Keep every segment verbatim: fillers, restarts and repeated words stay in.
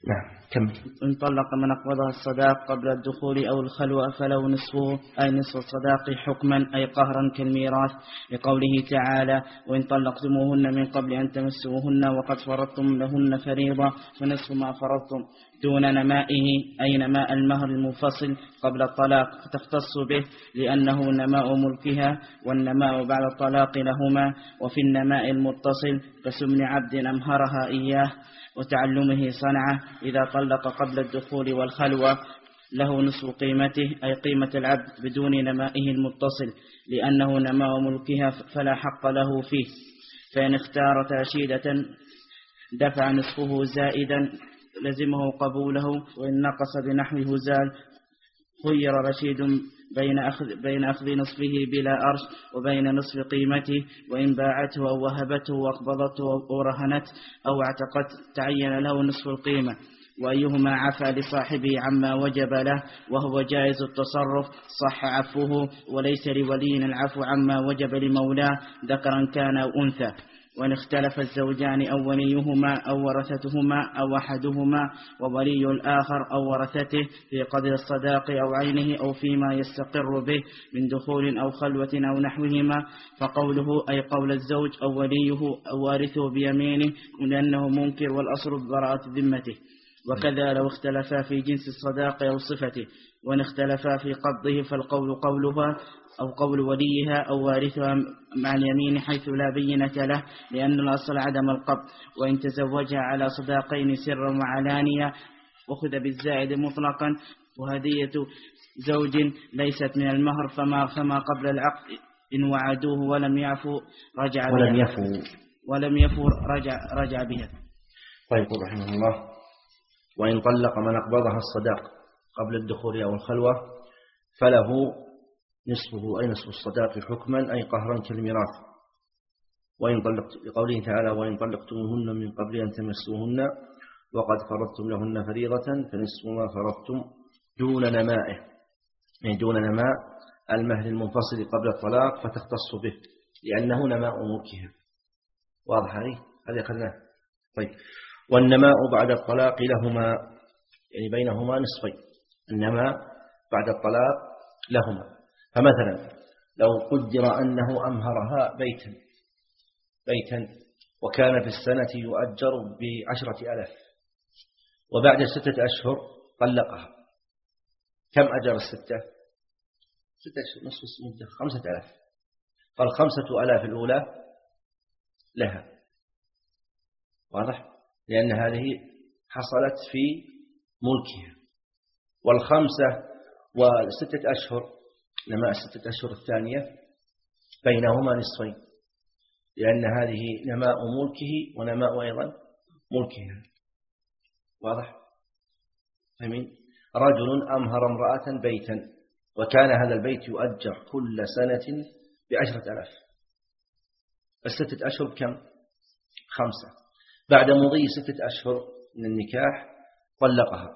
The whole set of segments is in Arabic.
نعم كمل. إن طلق من أقبضها الصداق قبل الدخول أو الخلوة فله نصفه أي نصف الصداق حكما أي قهرا كالميراث، لقوله تعالى: وإن طلقتموهن من قبل أن تمسوهن وقد فرضتم لهن فريضة فنصف ما فرضتم دون نمائه أي نماء المهر المنفصل قبل الطلاق، فتختص به لأنه نماء ملكها، والنماء بعد الطلاق لهما. وفي النماء المتصل كسمن عبد أمهرها إياه وتعلمه صنعه إذا طلق قبل الدخول والخلوة له نصف قيمته أي قيمة العبد بدون نمائه المتصل، لأنه نماء ملكها فلا حق له فيه. فإن اختار تأشيدة دفع نصفه زائدا لزمه قبوله، وإن نقص بنحوه زال. خير رشيد بين أخذ, بين أخذ نصفه بلا أرش وبين نصف قيمته، وإن باعته أو وهبته وأقبضته أو رهنت أو اعتقت تعين له نصف القيمة، وأيهما عفى لصاحبه عما وجب له وهو جائز التصرف صح عفوه، وليس لولي العفو عما وجب لمولاه ذكرا كان أو أنثى. وإن اختلف الزوجان أو وليهما أو ورثتهما أو أحدهما وولي الآخر أو ورثته في قدر الصداق أو عينه أو فيما يستقر به من دخول أو خلوة أو نحوهما، فقوله أي قول الزوج أو وليه أو وارثه بيمينه لأنه منكر والأصل براءة ذمته. وكذا لو اختلفا في جنس الصداق أو صفته، وإن اختلفا في قبضه فالقول قولها أو قول وليها أو وارثها مع اليمين حيث لا بينة له، لأن الأصل عدم القبض. وإن تزوجها على صداقين سرا وعلانية أخذ بالزائد مطلقا، وهدية زوج ليست من المهر فما, فما قبل العقد إن وعدوه ولم يعفو رجع ولم بها يفو ولم يفو رجع, رجع بها. طيب رحمه الله. وإن طلق من أقبضها الصداق قبل الدخول أو الخلوة فله نصفه أي نصف الصداق حكما أي قهرا كالميراث. وإن طلقت لقوله تعالى: وإن طلقتموهن من قبل أن تمسوهن وقد فرضتم لهن فريضة فنصف ما فرضتم دون نمائه، يعني دون نماء المهر المنفصل قبل الطلاق فتختص به لأنه نماء ملكها. واضح عليه هذا أخذناه. طيب. والنماء بعد الطلاق لهما، يعني بينهما نصفين. النماء بعد الطلاق لهما. فمثلا لو قدر أنه أمهرها بيتا بيتا وكان في السنة يؤجر بعشرة ألاف، وبعد ستة أشهر طلقها، كم أجر الستة؟ ستة أشهر نصف مدة خمسة ألاف، فالخمسة ألاف الأولى لها. واضح؟ لأن هذه حصلت في ملكها. والخمسة والستة أشهر نماء الستة أشهر الثانية بينهما نصفين، لأن هذه نماء ملكه ونماء أيضا ملكها. واضح؟ فمن رجل أمهر امرأة بيتا وكان هذا البيت يؤجر كل سنة بعشرة ألاف، الستة أشهر كم؟ خمسة. بعد مضي ستة أشهر من النكاح طلقها،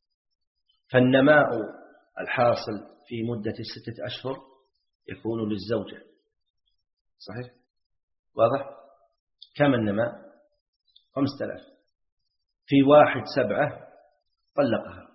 فالنماء الحاصل في مدة الستة أشهر يكون للزوجة. صحيح؟ واضح؟ كم النماء؟ خمسة آلاف. في واحد سبعة طلقها.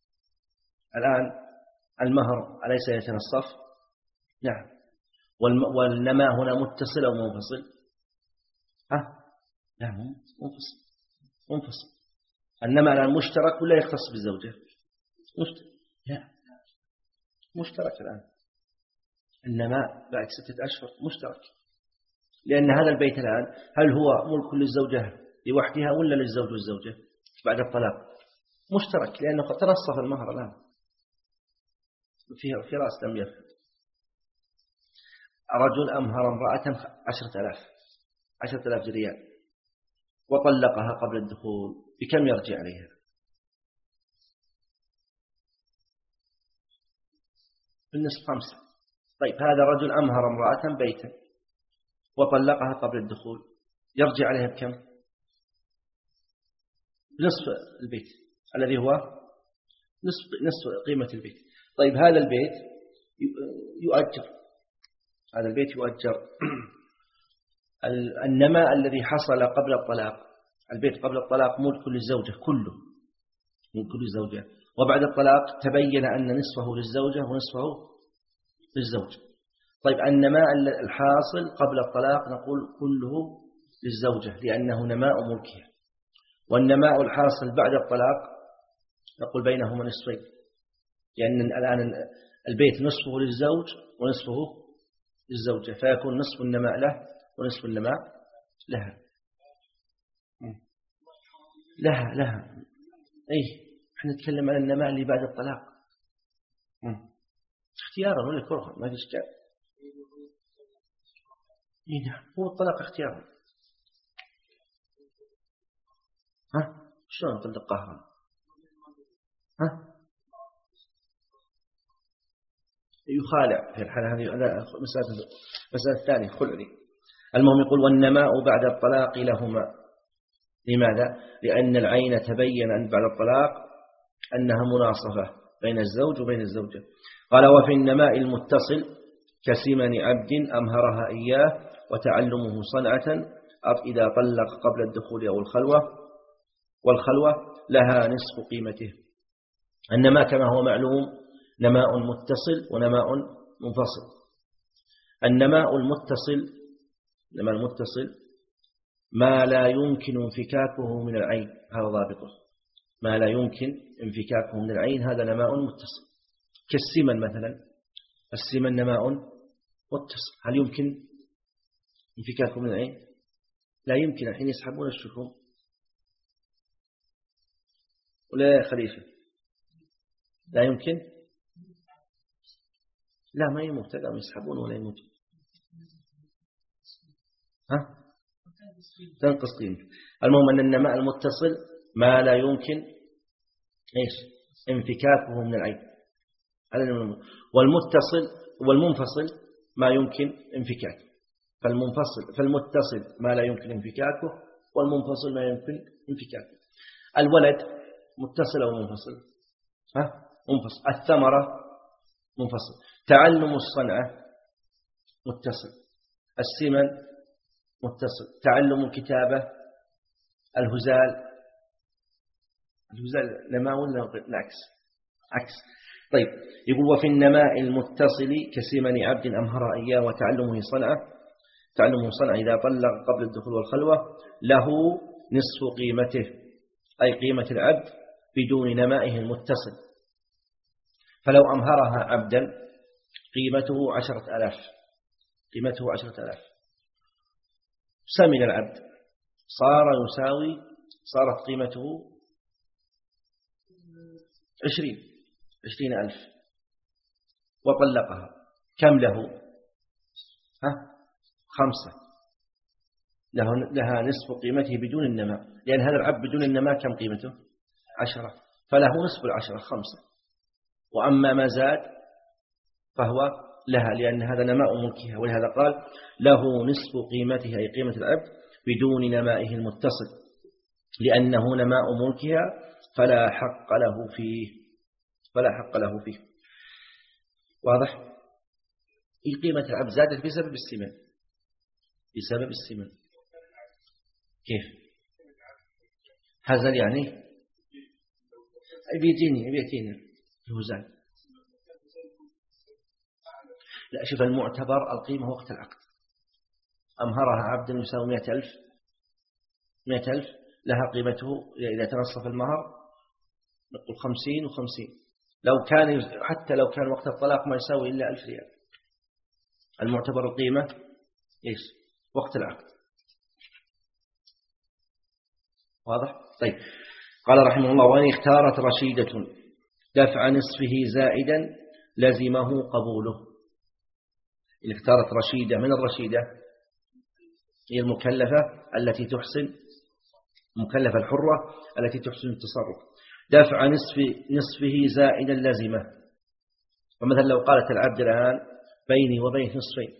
الآن المهر أليس يتنصف؟ نعم. والنماء هنا متصل أو منفصل؟ ها؟ نعم منفصل منفصل. النماء الآن مشترك ولا يختص بالزوجة؟ مشترك. لا مشترك الآن. النماء بعد ستة أشهر مشترك، لأن هذا البيت الآن هل هو ملك للزوجة لوحدها ولا للزوج والزوجة بعد الطلاق؟ مشترك، لأنه قد تنصف المهر الآن في راس لم يفهم. رجل أمهر امرأة عشرة آلاف عشرة آلاف ريال وطلقها قبل الدخول، بكم يرجع عليها؟ بالنصف خمسة. طيب هذا رجل أمهر امرأة بيتا وطلقها قبل الدخول، يرجع عليها بكم؟ بنصف البيت الذي هو نصف نصف قيمة البيت. طيب هذا البيت يؤجر، هذا البيت يؤجر. النماء الذي حصل قبل الطلاق، البيت قبل الطلاق ملك للزوجة كله، من كل زوجة. وبعد الطلاق تبين أن نصفه للزوجة ونصفه للزوج. طيب النماء الحاصل قبل الطلاق نقول كله للزوجة لأنه نماء ملكها، والنماء الحاصل بعد الطلاق نقول بينهما نصفين، لأن الآن البيت نصفه للزوج ونصفه للزوجة، فيكون نصف النماء له ونصف النماء لها. لها لها أي احنا نتكلم عن النماء اللي بعد الطلاق اختيارا ولا كرها، ما في إشكال. إيه نعم، هو الطلاق اختيارا. ها شلون نطلق قهرا؟ ها يخالع في الحالة هذه. مسألة مسألة الثانية خلعي. المهم يقول والنماء بعد الطلاق لهما. لماذا؟ لأن العين تبين أن بعد الطلاق أنها مناصفة بين الزوج وبين الزوجة. قال وفي النماء المتصل كسمن عبد أمهرها إياه وتعلمه صنعة إذا طلق قبل الدخول أو الخلوة، والخلوة لها نصف قيمته. النماء كما هو معلوم نماء متصل ونماء منفصل. النماء المتصل النماء المتصل ما لا يمكن انفكاكه من العين، هذا ضابطه، ما لا يمكن انفكاكه من العين هذا نماء متصل. كالسمن مثلا، السمن نماء متصل، هل يمكن انفكاكه من العين؟ لا يمكن. الحين يسحبون الشحوم ولا يا خليفة؟ لا يمكن. لا ما يموت، لا يسحبون ولا يموت. ها تنقص قيمته. المهم أن النماء المتصل ما لا يمكن إيش انفكاكه من العين، والمتصل والمنفصل ما يمكن انفكاكه. فالمنفصل فالمتصل ما لا يمكن انفكاكه، والمنفصل ما يمكن انفكاكه. الولد متصل أو منفصل؟ ها منفصل. الثمرة منفصل. تعلم الصنعة متصل. السمن متصل. تعلم الكتابة. الهزال الهزال نماء ولا العكس؟ عكس. طيب يقول وفي النماء المتصل كسمن عبد أمهر إياه وتعلمه صنعة تعلمه صنعة إذا طلق قبل الدخول والخلوة له نصف قيمته، أي قيمة العبد بدون نمائه المتصل. فلو أمهرها عبدا قيمته عشرة آلاف قيمته عشرة آلاف سمن العبد صار يساوي صارت قيمته عشرين عشرين ألف وطلقها، كم له؟ ها خمسة، له لها نصف قيمته بدون النماء، لأن هذا العبد بدون النماء كم قيمته؟ عشرة، فله نصف العشرة خمسة. وأما ما زاد فهو لها، لأن هذا نماء ملكها، ولهذا قال له نصف قيمته أي قيمة العبد بدون نمائه المتصل، لأنه نماء ملكها فلا حق له فيه فلا حق له فيه. واضح؟ قيمة العبد زادت بسبب السمن بسبب السمن. كيف؟ هزل يعني بيجيني بيجيني الهزال. لا شوف، المعتبر القيمة وقت العقد. أمهرها عبد يساوي مئة ألف مئة ألف لها قيمته إذا تنصف المهر نقول خمسين وخمسين. لو كان حتى لو كان وقت الطلاق ما يساوي إلا ألف ريال. المعتبر القيمة إيش؟ وقت العقد. واضح؟ طيب قال رحمه الله وإن اختارت رشيدة دفع نصفه زائدا لزمه قبوله. إن اختارت رشيدة، من الرشيدة هي المكلفة التي تحسن مكلفة الحرة التي تحسن التصرف. دفع نصف نصفه زائدا لزمه. ومثلا لو قالت العبد الآن بيني وبينك نصفين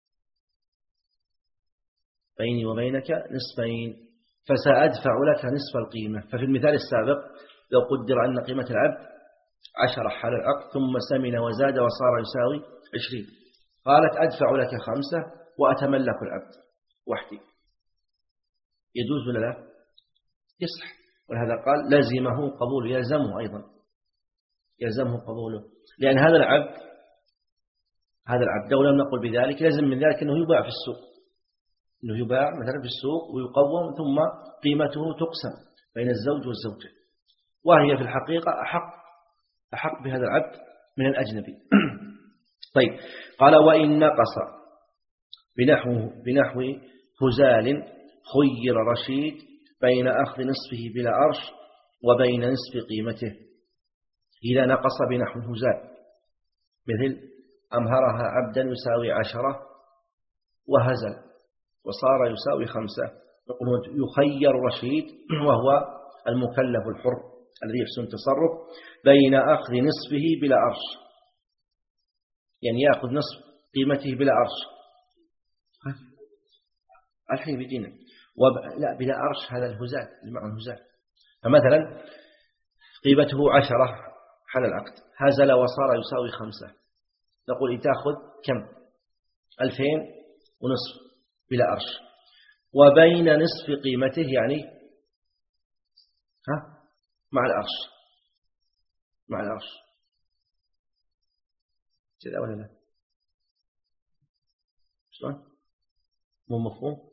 بيني وبينك نصفين فسأدفع لك نصف القيمة. ففي المثال السابق لو قدر أن قيمة العبد عشرة حال العقد ثم سمن وزاد وصار يساوي عشرين، قالت أدفع لك خمسة وأتملك العبد وحدي، يجوز ولا لا؟ يصح. ولهذا قال لزمه قبول، يلزمه أيضا يلزمه قبوله، لأن هذا العبد هذا العبد لو لم نقل بذلك لازم من ذلك أنه يباع في السوق، أنه يباع مثلا في السوق ويقوم ثم قيمته تقسم بين الزوج والزوجة، وهي في الحقيقة أحق أحق بهذا العبد من الأجنبي. طيب قال وإن نقص بنحو بنحو هزال خير رشيد بين أخذ نصفه بلا أرش وبين نصف قيمته. إذا نقص بنحو هزال مثل أمهرها عبدا يساوي عشرة وهزل وصار يساوي خمسة، يقول يخير رشيد وهو المكلف الحر الذي يحسن التصرف بين أخذ نصفه بلا أرش، يعني يأخذ نصف قيمته بلا أرش الحين بيجينا وب... لا بلا أرش، هذا الهزال المعنى الهزال. فمثلا قيمته عشرة حال العقد، هزل وصار يساوي خمسة، نقول تأخذ كم؟ ألفين ونصف بلا أرش، وبين نصف قيمته يعني ها مع الأرش مع الأرش كذا ولا لا؟ شلون؟ مو مفهوم؟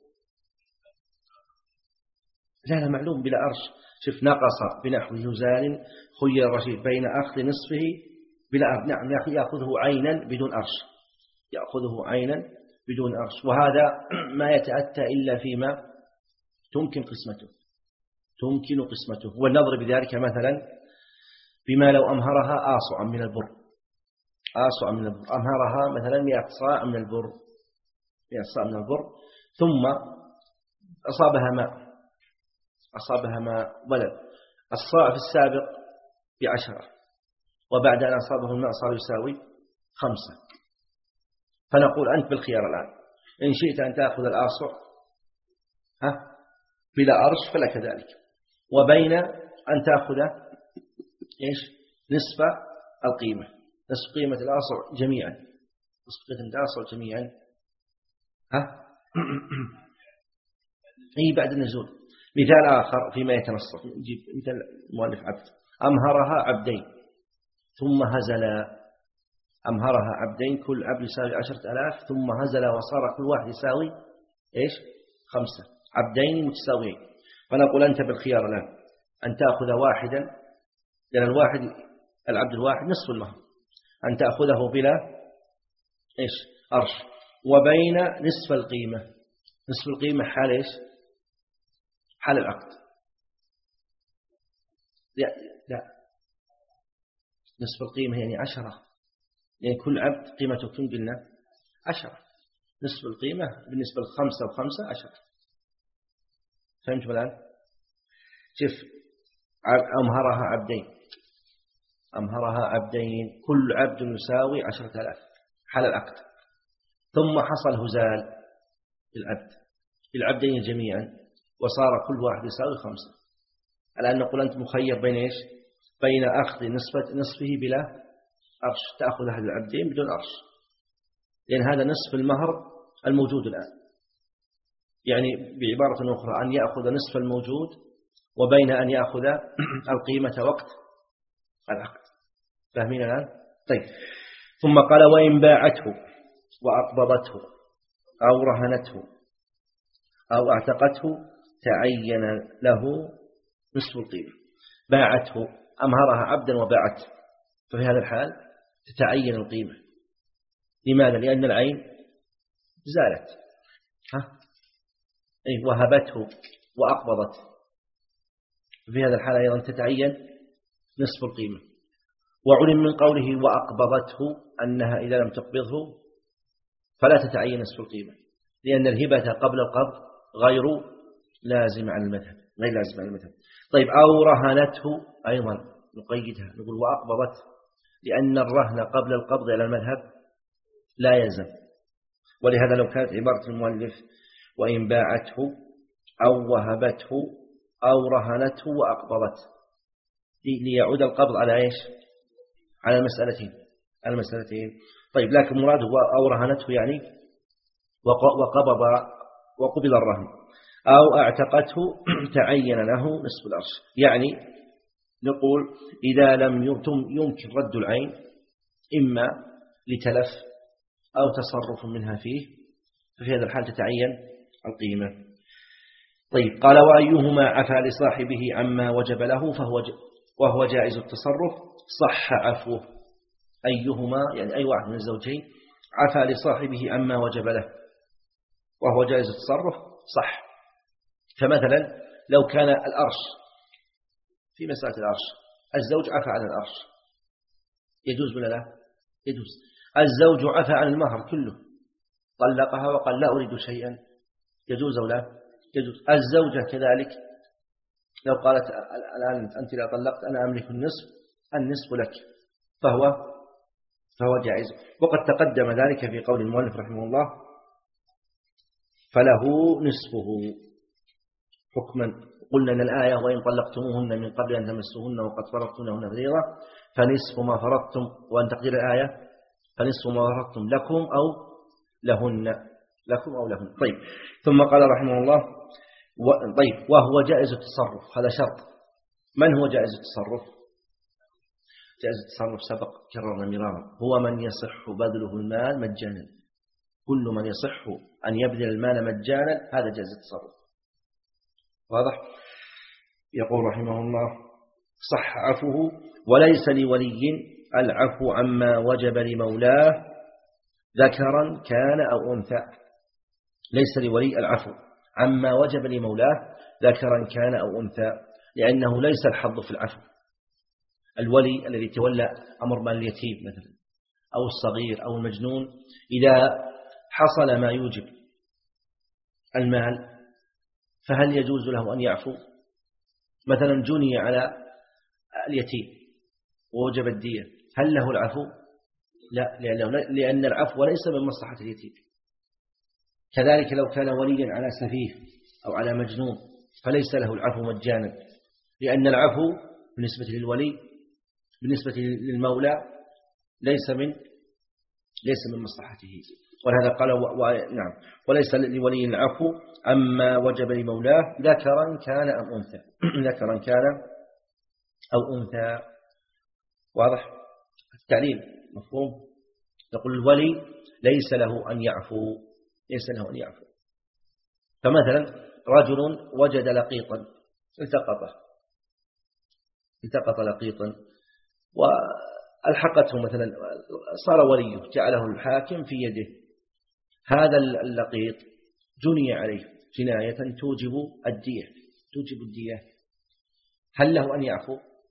لا لا معلوم بلا أرش. شوف نقص بنحو هزال خير رشيد بين أخذ نصفه بلا أرش، نعم يأخذه عينا بدون أرش، يأخذه عينا بدون أرش، وهذا ما يتأتى إلا فيما تمكن قسمته تمكن قسمته والنظر بذلك مثلا بما لو أمهرها آصعا من البر آصعا من البر أمهرها مثلا مئة صاع من البر مئة صاع من البر ثم أصابها ماء أصابها ماء ولد، الصاع في السابق بعشرة وبعد أن أصابه الماء صار يساوي خمسة، فنقول أنت بالخيار الآن إن شئت أن تأخذ الآصع ها بلا أرش فلك ذلك، وبين أن تأخذ إيش نصف القيمة، نصف قيمة الآصع جميعا، نصف قيمة الآصع جميعا ها أي بعد النزول. مثال آخر فيما يتنصف، نجيب مثال مؤلف عبد أمهرها عبدين ثم هزل، أمهرها عبدين كل عبد يساوي عشرة آلاف ثم هزل وصار كل واحد يساوي إيش خمسة، عبدين متساويين، فنقول أنت بالخيار الآن أن تأخذ واحدا، لأن الواحد العبد الواحد نصف المهر، أن تأخذه بلا إيش أرش، وبين نصف القيمة، نصف القيمة حال إيش حال العقد، لا لا نصف القيمة يعني عشرة، يعني كل عبد قيمته كم قلنا عشرة، نصف القيمة بالنسبة للخمسة وخمسة عشرة. فهمت الآن؟ شوف أمهرها عبدين أمهرها عبدين كل عبد يساوي عشرة آلاف حال العقد، ثم حصل هزال العبد العبدين جميعا وصار كل واحد يساوي خمسة، الآن نقول أنت مخير بين إيش بين أخذ نصفه نصفه بلا أرش، تأخذ أحد العبدين بدون أرش، لأن هذا نصف المهر الموجود الآن، يعني بعبارة أخرى أن يأخذ نصف الموجود وبين أن يأخذ القيمة وقت العقد. فاهمين الآن؟ طيب ثم قال وإن باعته وأقبضته أو رهنته أو اعتقته تعين له نصف القيمة. باعته أمهرها عبدا وباعته، ففي هذا الحال تتعين القيمة. لماذا؟ لأن العين زالت ها؟ أي وهبته وأقبضته، في هذا الحال أيضا تتعين نصف القيمة. وعلم من قوله وأقبضته أنها إذا لم تقبضه فلا تتعين نصف القيمة، لأن الهبة قبل القبض غير لازم على المذهب غير لازم على المذهب. طيب أو رهنته أيضا نقيدها، نقول وأقبضته، لأن الرهن قبل القبض على المذهب لا يلزم. ولهذا لو كانت عبارة المؤلف وإن باعته أو وهبته أو رهنته وأقبضته ليعود القبض على إيش على المسألتين على المسألتين طيب لكن مراده أو رهنته يعني وقبض وقبل الرهن، أو اعتقته تعين له نصف الأرش. يعني نقول إذا لم يمكن رد العين إما لتلف أو تصرف منها فيه، ففي هذا الحال تتعين القيمة. طيب، قال وأيهما عفى لصاحبه عما وجب له فهو وهو جائز التصرف صح عفوه. أيهما يعني أي واحد من الزوجين عفى لصاحبه عما وجب له وهو جائز التصرف صح. فمثلا لو كان الأرش في مسألة الأرش، الزوج عفى عن الأرش، يجوز ولا لا؟ يجوز. الزوج عفى عن المهر كله، طلقها وقال لا أريد شيئا، يجوز أو لا؟ يجوز. الزوجة كذلك لو قالت الآن أنت لا طلقت أنا أملك النصف، النصف لك، فهو فهو جائز. وقد تقدم ذلك في قول المؤلف رحمه الله فله نصفه حكما. قلنا أن الآية وإن طلقتموهن من قبل أن تمسوهن وقد فرضتم لهن فريضة فنصف ما فرضتم، وأن تقدير الآية فنصف ما فرضتم لكم أو لهن، لكم أو لهن. طيب، ثم قال رحمه الله و... طيب وهو جائز التصرف، هذا شرط. من هو جائز التصرف؟ جائز التصرف سبق كررنا مرارا، هو من يصح بذله المال مجانا. كل من يصح أن يبذل المال مجانا هذا جائز التصرف. واضح؟ يقول رحمه الله صح عفوه وليس لولي العفو عما وجب لمولاه ذكرا كان أو أنثى. ليس لولي العفو عما وجب لمولاه ذكرا كان أو أنثى، لأنه ليس الحظ في العفو. الولي الذي تولى أمر مال اليتيم مثلا أو الصغير أو المجنون، إذا حصل ما يوجب المال فهل يجوز له أن يعفو؟ مثلا جني على اليتيم ووجب الدية، هل له العفو؟ لا، لأن العفو ليس من مصلحة اليتيم. كذلك لو كان وليا على سفيه أو على مجنون فليس له العفو مجانا، لأن العفو بالنسبة للولي بالنسبة للمولى ليس من ليس من مصلحته. ولهذا قال و... و... نعم وليس لولي العفو أما وجب لمولاه ذكرا كان أم أنثى ذكرا كان أو أنثى. واضح التعليل؟ مفهوم؟ نقول الولي ليس له أن يعفو ليس له أن يعفو. فمثلا رجل وجد لقيطا التقطه التقط لقيطا والحقته مثلا، صار وليه جعله الحاكم في يده، هذا اللقيط جني عليه جناية توجب الدية توجب الدية هل له أن يعفو؟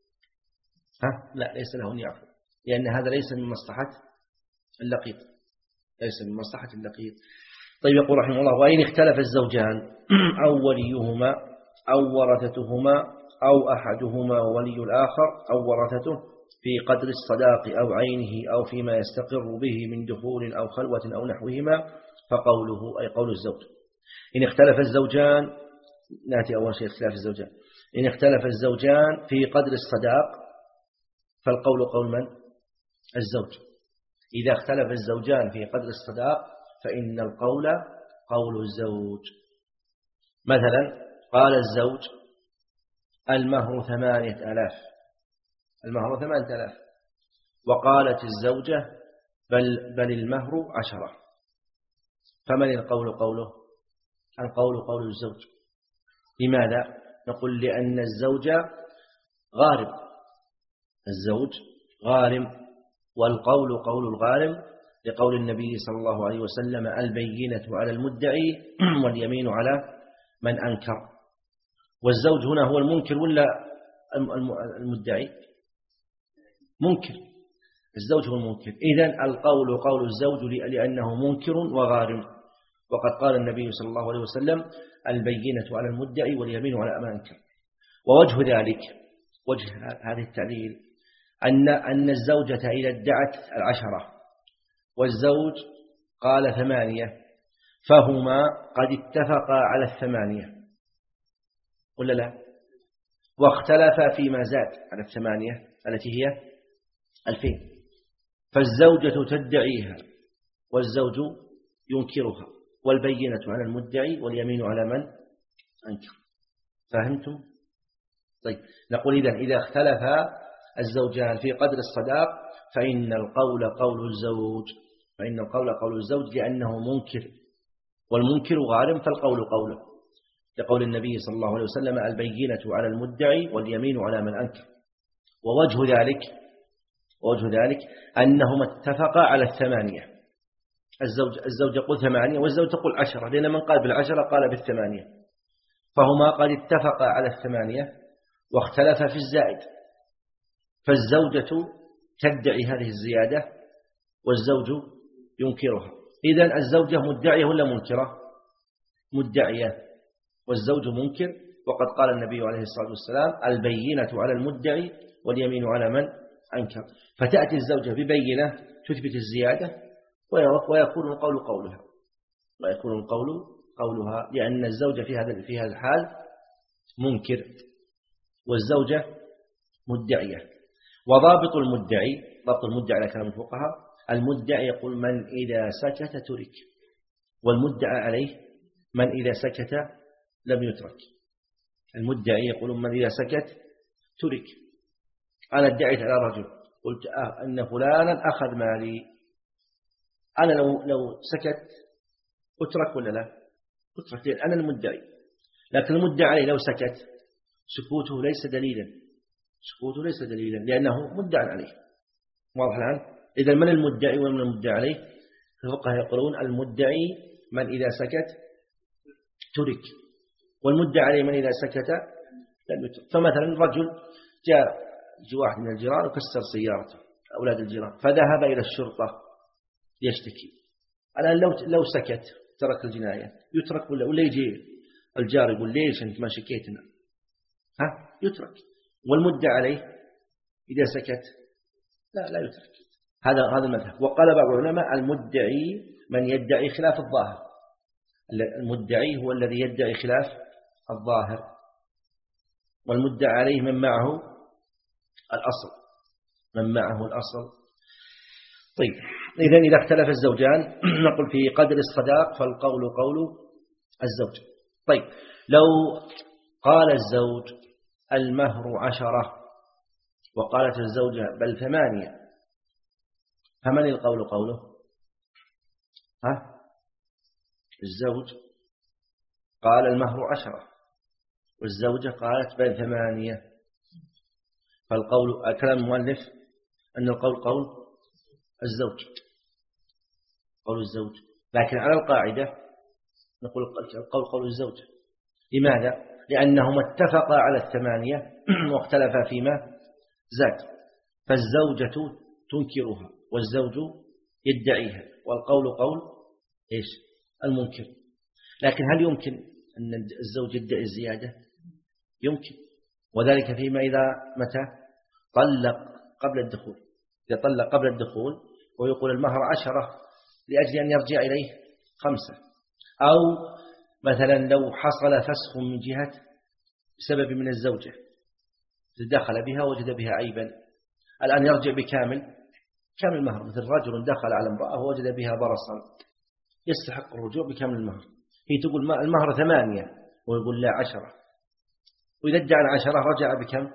ها؟ لا، ليس له أن يعفو، لأن هذا ليس من مصلحة اللقيط ليس من مصلحة اللقيط. طيب، يقول رحمه الله وإن اختلف الزوجان أو وليهما أو ورثتهما أو أحدهما وولي الآخر أو ورثته في قدر الصداق أو عينه أو فيما يستقر به من دخول أو خلوة أو نحوهما فقوله أي قول الزوج. إن اختلف الزوجان، نأتي أول شيء اختلاف الزوجان. إن اختلف الزوجان في قدر الصداق فالقول قول من؟ الزوج. إذا اختلف الزوجان في قدر الصداق فإن القول قول الزوج. مثلا قال الزوج المهر ثمانية آلاف المهر ثمانية آلاف وقالت الزوجة بل, بل المهر عشرة، فمن القول قوله؟ القول قول الزوج. لماذا؟ نقول لأن الزوج غارم الزوج غارم والقول قول الغارم لقول النبي صلى الله عليه وسلم البينة على المدعي واليمين على من أنكر. والزوج هنا هو المنكر ولا المدعي؟ منكر. الزوج هو المنكر. إذن القول قول الزوج لأنه منكر وغارم. وقد قال النبي صلى الله عليه وسلم البينة على المدعي واليمين على من أنكر. ووجه ذلك وجه هذه التعليل أن أن الزوجة إذا ادعت العشرة والزوج قال ثمانية فهما قد اتفقا على الثمانية ولا لا؟ واختلفا فيما زاد على الثمانية التي هي ألفين، فالزوجة تدعيها والزوج ينكرها والبينة على المدعي واليمين على من أنكر. فهمتم؟ طيب نقول إذن إذا اختلف الزوجان في قدر الصداق فإن القول قول الزوج فإن القول قول الزوج لأنه منكر، والمنكر غالب فالقول قوله، لقول النبي صلى الله عليه وسلم البينة على المدعي واليمين على من أنكر. ووجه ذلك ووجه ذلك أنهما اتفقا على الثمانية. الزوج الزوج يقول ثمانية والزوج تقول عشرة، لأن من قال بالعشرة قال بالثمانية، فهما قد اتفقا على الثمانية واختلفا في الزائد، فالزوجة تدعي هذه الزيادة والزوج ينكرها. إذن الزوجة مدعية ولا منكرة؟ مدعية، والزوج منكر. وقد قال النبي عليه الصلاة والسلام البينة على المدعي واليمين على من أنكر. فتأتي الزوجة ببينة تثبت الزيادة ويكون القول قولها ويكون القول قولها لأن الزوجة في هذا في هذا الحال منكر والزوجة مدعية. وضابط المدعي ضابط المدعي على كلام الفقهاء المدعي يقول من إذا سكت ترك، والمدعى عليه من إذا سكت لم يترك. المدعي يقول من إذا سكت ترك. أنا ادعيت على رجل قلت آه أن فلانا أخذ مالي، أنا لو لو سكت أترك ولا لا؟ أترك، لأن أنا المدعي. لكن المدعي عليه لو سكت سكوته ليس دليلا سكوته ليس دليلا لأنه مدعى عليه. واضح الآن؟ إذا من المدعي ومن المدعى عليه؟ الفقهاء يقولون المدعي من إذا سكت ترك، والمدعى عليه من إذا سكت لم يترك. فمثلا رجل جاء واحد من الجيران وكسر سيارته أولاد الجيران فذهب إلى الشرطة يشتكي. الآن لو لو سكت ترك الجناية يترك ولا ولا يجي الجار يقول ليش أنت ما شكيتنا؟ ها يترك. والمدعى عليه إذا سكت لا لا يترك. هذا هذا المذهب. وقال بعض العلماء المدعي من يدعي خلاف الظاهر. المدعي هو الذي يدعي خلاف الظاهر، والمدعى عليه من معه الأصل من معه الأصل. طيب إذن إذا اختلف الزوجان نقول في قدر الصداق فالقول قول الزوج. طيب لو قال الزوج المهر عشرة وقالت الزوجة بل ثمانية، فمن القول قوله؟ ها؟ الزوج قال المهر عشرة والزوجة قالت بل ثمانية، فالقول كلام المؤلف أن القول قول الزوج قول الزوج لكن على القاعدة نقول القول قول الزوج. لماذا؟ لأنهما اتفقا على الثمانية واختلفا فيما زاد، فالزوجة تنكرها والزوج يدعيها، والقول قول إيش؟ المنكر. لكن هل يمكن أن الزوج يدعي الزيادة؟ يمكن، وذلك فيما إذا متى طلق قبل الدخول. إذا طلق قبل الدخول ويقول المهر عشرة لأجل أن يرجع إليه خمسة، أو مثلا لو حصل فسخ من جهة بسبب من الزوجة دخل بها وجد بها عيبا، الآن يرجع بكامل كامل المهر. مثل رجل دخل على امرأة ووجد بها برصا يستحق الرجوع بكامل المهر، هي تقول المهر ثمانية ويقول لا عشرة، وإذا ادعى العشرة رجع بكم؟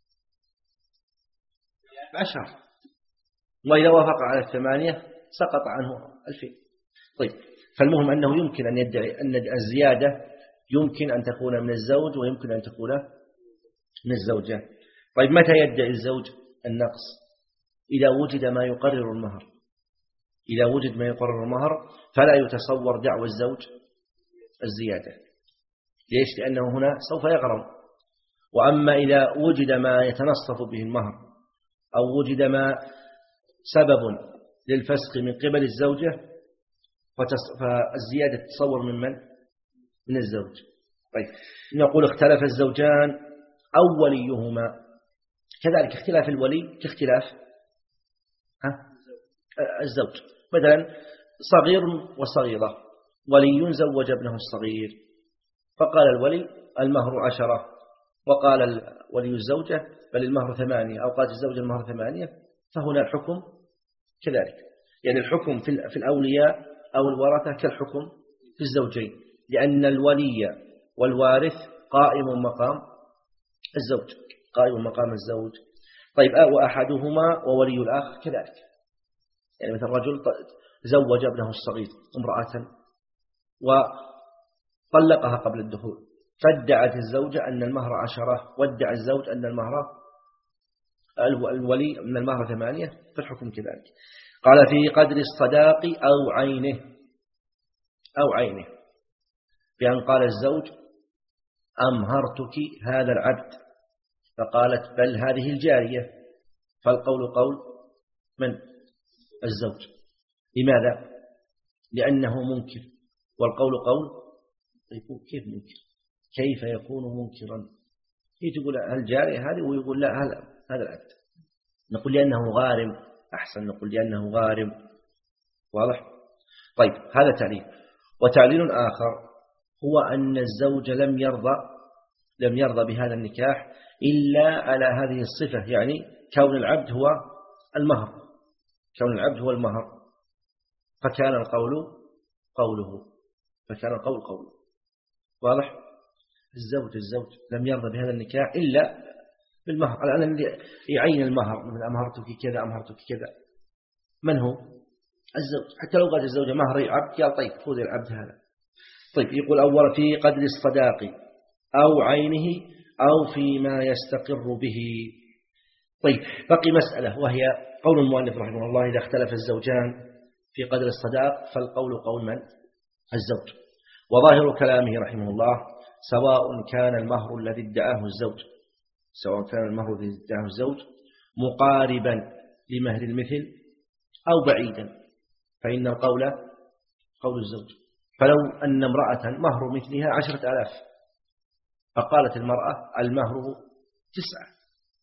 عشرة، وإذا وافق على الثمانية سقط عنه الفين. طيب فالمهم أنه يمكن أن يدعي أن الزيادة يمكن أن تكون من الزوج ويمكن أن تكون من الزوجة. طيب متى يدعي الزوج النقص؟ إذا وجد ما يقرر المهر. إذا وجد ما يقرر المهر فلا يتصور دعوى الزوج الزيادة. ليش؟ لأنه هنا سوف يغرم. وأما إذا وجد ما يتنصف به المهر أو وجد ما سبب للفسخ من قبل الزوجة فالزيادة تتصور من من؟ من الزوج. طيب نقول اختلف الزوجان أو وليهما، كذلك اختلاف الولي كاختلاف ها؟ الزوج. مثلا صغير وصغيرة، ولي زوج ابنه الصغير فقال الولي المهر عشرة وقال ولي الزوجة بل المهر ثمانية، أو قالت الزوجة المهر ثمانية، فهنا الحكم كذلك. يعني الحكم في الأولياء أو الورثة كالحكم في الزوجين، لأن الولي والوارث قائم مقام الزوج، قائم مقام الزوج. طيب وأحدهما وولي الآخر كذلك، يعني مثل رجل زوج ابنه الصغير امرأة وطلقها قبل الدخول، فادعت الزوجة أن المهر عشرة وادعى الزوج أن المهر الولي أن المهر ثمانية، في الحكم كذلك. قال في قدر الصداق أو عينه، أو عينه بأن قال الزوج أمهرتك هذا العبد، فقالت بل هذه الجارية، فالقول قول من؟ الزوج. لماذا؟ لأنه منكر، والقول قول. يقول كيف منكر؟ كيف يكون منكرا؟ هي تقول الجارية هذه ويقول لا هذا العبد. نقول لأنه غارم، أحسن نقول لأنه غارم. واضح؟ طيب هذا تعليل. وتعليل آخر هو أن الزوج لم يرضى لم يرضى بهذا النكاح إلا على هذه الصفة، يعني كون العبد هو المهر، كون العبد هو المهر، فكان القول قوله، فكان القول قوله. واضح؟ الزوج الزوج لم يرضى بهذا النكاح إلا بالمهر. الآن يعين المهر، من أمهرتك كذا أمهرتك كذا، من هو؟ الزوج. حتى لو قال الزوجة مهري عبد قال طيب خذ العبد هذا. طيب يقول أول في قدر الصداق أو عينه أو فيما يستقر به. طيب بقي مسألة، وهي قول المؤلف رحمه الله إذا اختلف الزوجان في قدر الصداق فالقول قول من؟ الزوج. وظاهر كلامه رحمه الله سواء كان المهر الذي ادعاه الزوج سواء كان المهر الذي ادعاه الزوج مقاربا لمهر المثل أو بعيدا، فإن القول قول الزوج. فلو أن امرأة مهر مثلها عشرة آلاف، فقالت المرأة المهر تسعة،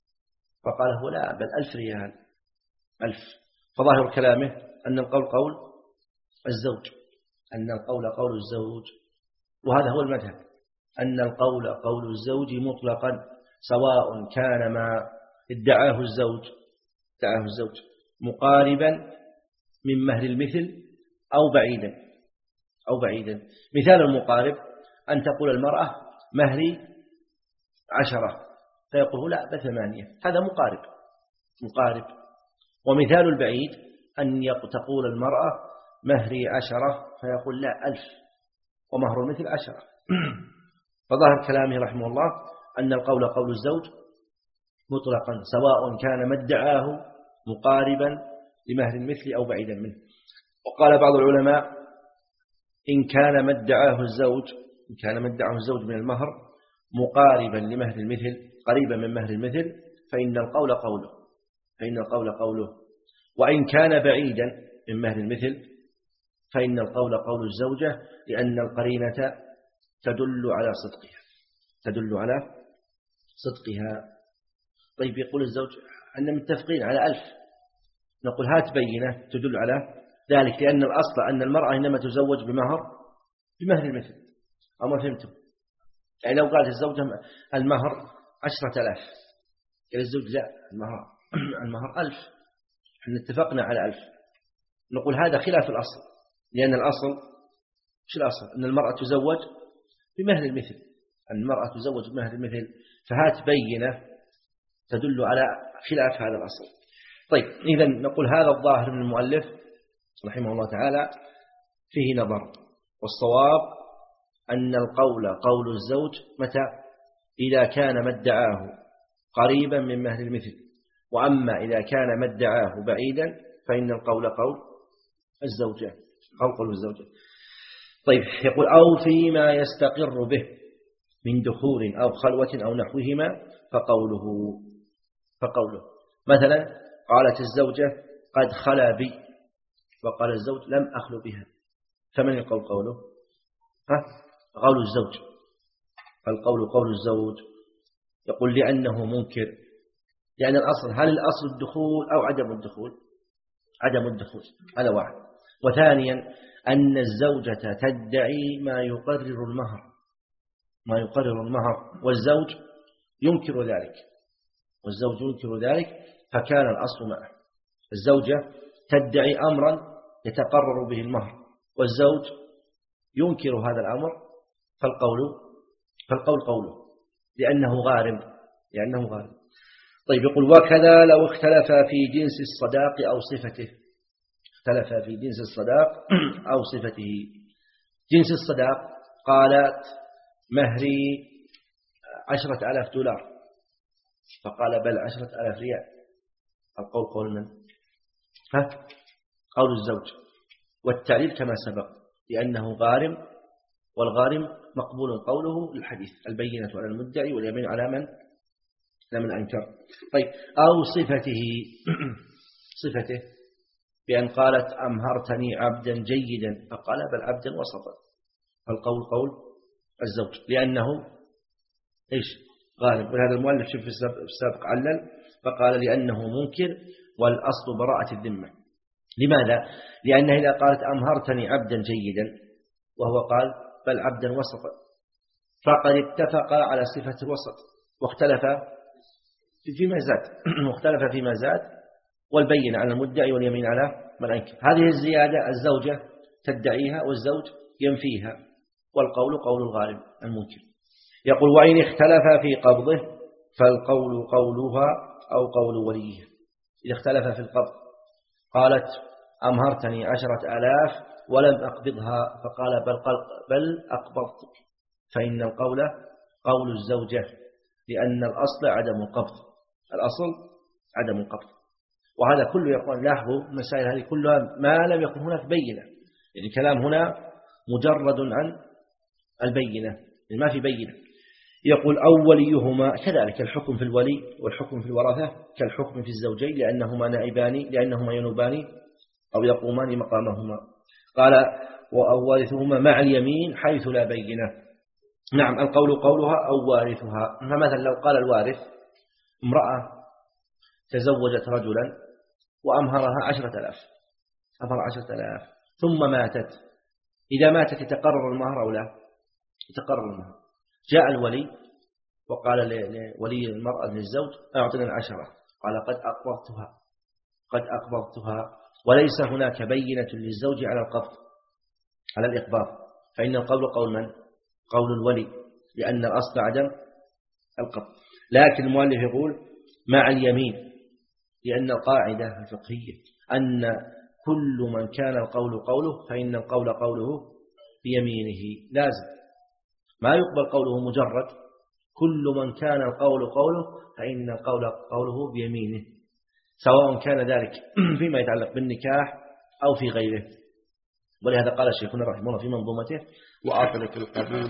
فقال هو لا بل ألف ريال ألف، فظاهر كلامه أن القول قول الزوج، أن القول قول الزوج. وهذا هو المذهب، أن القول قول الزوج مطلقا، سواء كان ما ادعاه الزوج ادعاه الزوج مقاربا من مهر المثل أو بعيدا أو بعيدا. مثال المقارب أن تقول المرأة مهري عشرة، فيقول لا بثمانية، هذا مقارب مقارب. ومثال البعيد أن تقول المرأة مهري عشرة، فيقول لا ألف، ومهر المثل عشرة. فظاهر كلامه رحمه الله أن القول قول الزوج مطلقا، سواء كان ما ادعاه مقاربا لمهر المثل أو بعيدا منه. وقال بعض العلماء إن كان ما ادعاه الزوج إن كان ما ادعاه الزوج من المهر مقاربا لمهر المثل قريبا من مهر المثل فإن القول قوله فإن القول قوله وإن كان بعيدا من مهر المثل فإن القول قول الزوجة، لأن القرينة تدل على صدقها تدل على صدقها. طيب يقول الزوج أن متفقين على ألف، نقول هات بينة تدل على ذلك، لأن الأصل أن المرأة إنما تزوج بمهر بمهر المثل. أما فهمتم؟ يعني لو قالت الزوجة المهر عشرة آلاف، قال الزوج لا المهر المهر ألف، احنا اتفقنا على ألف، نقول هذا خلاف الأصل، لأن الأصل شو الأصل؟ أن المرأة تزوج بمهر المثل أن المرأة تزوج بمهر المثل، فهات بينة تدل على خلاف هذا الأصل. طيب إذن نقول هذا الظاهر من المؤلف رحمه الله تعالى فيه نظر، والصواب أن القول قول الزوج متى؟ إذا كان ما ادعاه قريبا من مهر المثل، وأما إذا كان ما ادعاه بعيدا فإن القول قول الزوجة أو قول الزوجة. طيب يقول أو فيما يستقر به من دخول أو خلوة أو نحوهما فقوله فقوله مثلا قالت الزوجة قد خلا بي، وقال الزوج لم أخلو بها، فمن القول قوله؟ ها؟ قول الزوج. فالقول قول الزوج. يقول لأنه منكر، لأن الأصل هل الأصل الدخول أو عدم الدخول؟ عدم الدخول، هذا واحد. وثانيا أن الزوجة تدعي ما يقرر المهر ما يقرر المهر والزوج ينكر ذلك والزوج ينكر ذلك فكان الأصل معه. الزوجة تدعي أمرا يتقرر به المهر والزوج ينكر هذا الأمر، فالقول فالقول قوله لأنه غارم لأنه غارم. طيب يقول وكذا لو اختلف في جنس الصداق أو صفته، اختلف في جنس الصداق أو صفته. جنس الصداق قالت مهري عشرة آلاف دولار، فقال بل عشرة آلاف ريال. القول قول من؟ ها؟ قول الزوج، والتعليل كما سبق لأنه غارم، والغارم مقبول قوله للحديث، البينة على المدعي واليمين على من لمن أنكر. طيب أو صفته صفته بأن قالت أمهرتني عبدا جيدا، فقال بل عبدا وسطا، فالقول قول الزوج لأنه إيش غالب. ولهذا المؤلف شوف في السابق علل فقال لأنه منكر والأصل براءة الذمة. لماذا؟ لأنه إذا قالت أمهرتني عبدا جيدا وهو قال بل عبدا وسطا فقد اتفق على صفة الوسط واختلف فيما زاد واختلف فيما زاد والبين على المدعي واليمين على من أنكر. هذه الزيادة الزوجة تدعيها والزوج ينفيها، والقول قول الغالب المنكر. يقول وإن اختلف في قبضه فالقول قولها أو قول وليه. إذا اختلف في القبض قالت أمهرتني عشرة آلاف ولم أقبضها، فقال بل, بل أقبضت، فإن القول قول الزوجة لأن الأصل عدم القبض، الأصل عدم القبض. وهذا كله يقول لاحظوا مسائل هذه كلها ما لم يكن هناك بينة، يعني الكلام هنا مجرد عن البينة، يعني ما في بينة. يقول أو وليهما كذلك الحكم في الولي والحكم في الورثة كالحكم في الزوجين لأنهما نائبان لأنهما ينوبان أو يقومان مقامهما. قال وأو وارثهما مع اليمين حيث لا بينة. نعم القول قولها أو وارثها. فمثلا لو قال الوارث امرأة تزوجت رجلا وأمهرها عشرة آلاف، أمهر عشرة آلاف ثم ماتت، إذا ماتت يتقرر المهر أو لا؟ يتقرر المهر. جاء الولي وقال لولي المرأة للزوج أعطنا العشرة، قال قد أقبضتها قد أقبضتها وليس هناك بينة للزوج على القبض على الإقباض، فإن القول قول من؟ قول الولي لأن الأصل عدم القبض. لكن المؤلف يقول مع اليمين لأن القاعدة الفقهية أن كل من كان القول قوله فإن القول قوله بيمينه لازم، ما يقبل قوله مجرد. كل من كان القول قوله فإن القول قوله بيمينه، سواء كان ذلك فيما يتعلق بالنكاح أو في غيره. ولهذا قال الشيخنا رحمه الله في منظومته وأطلق القبول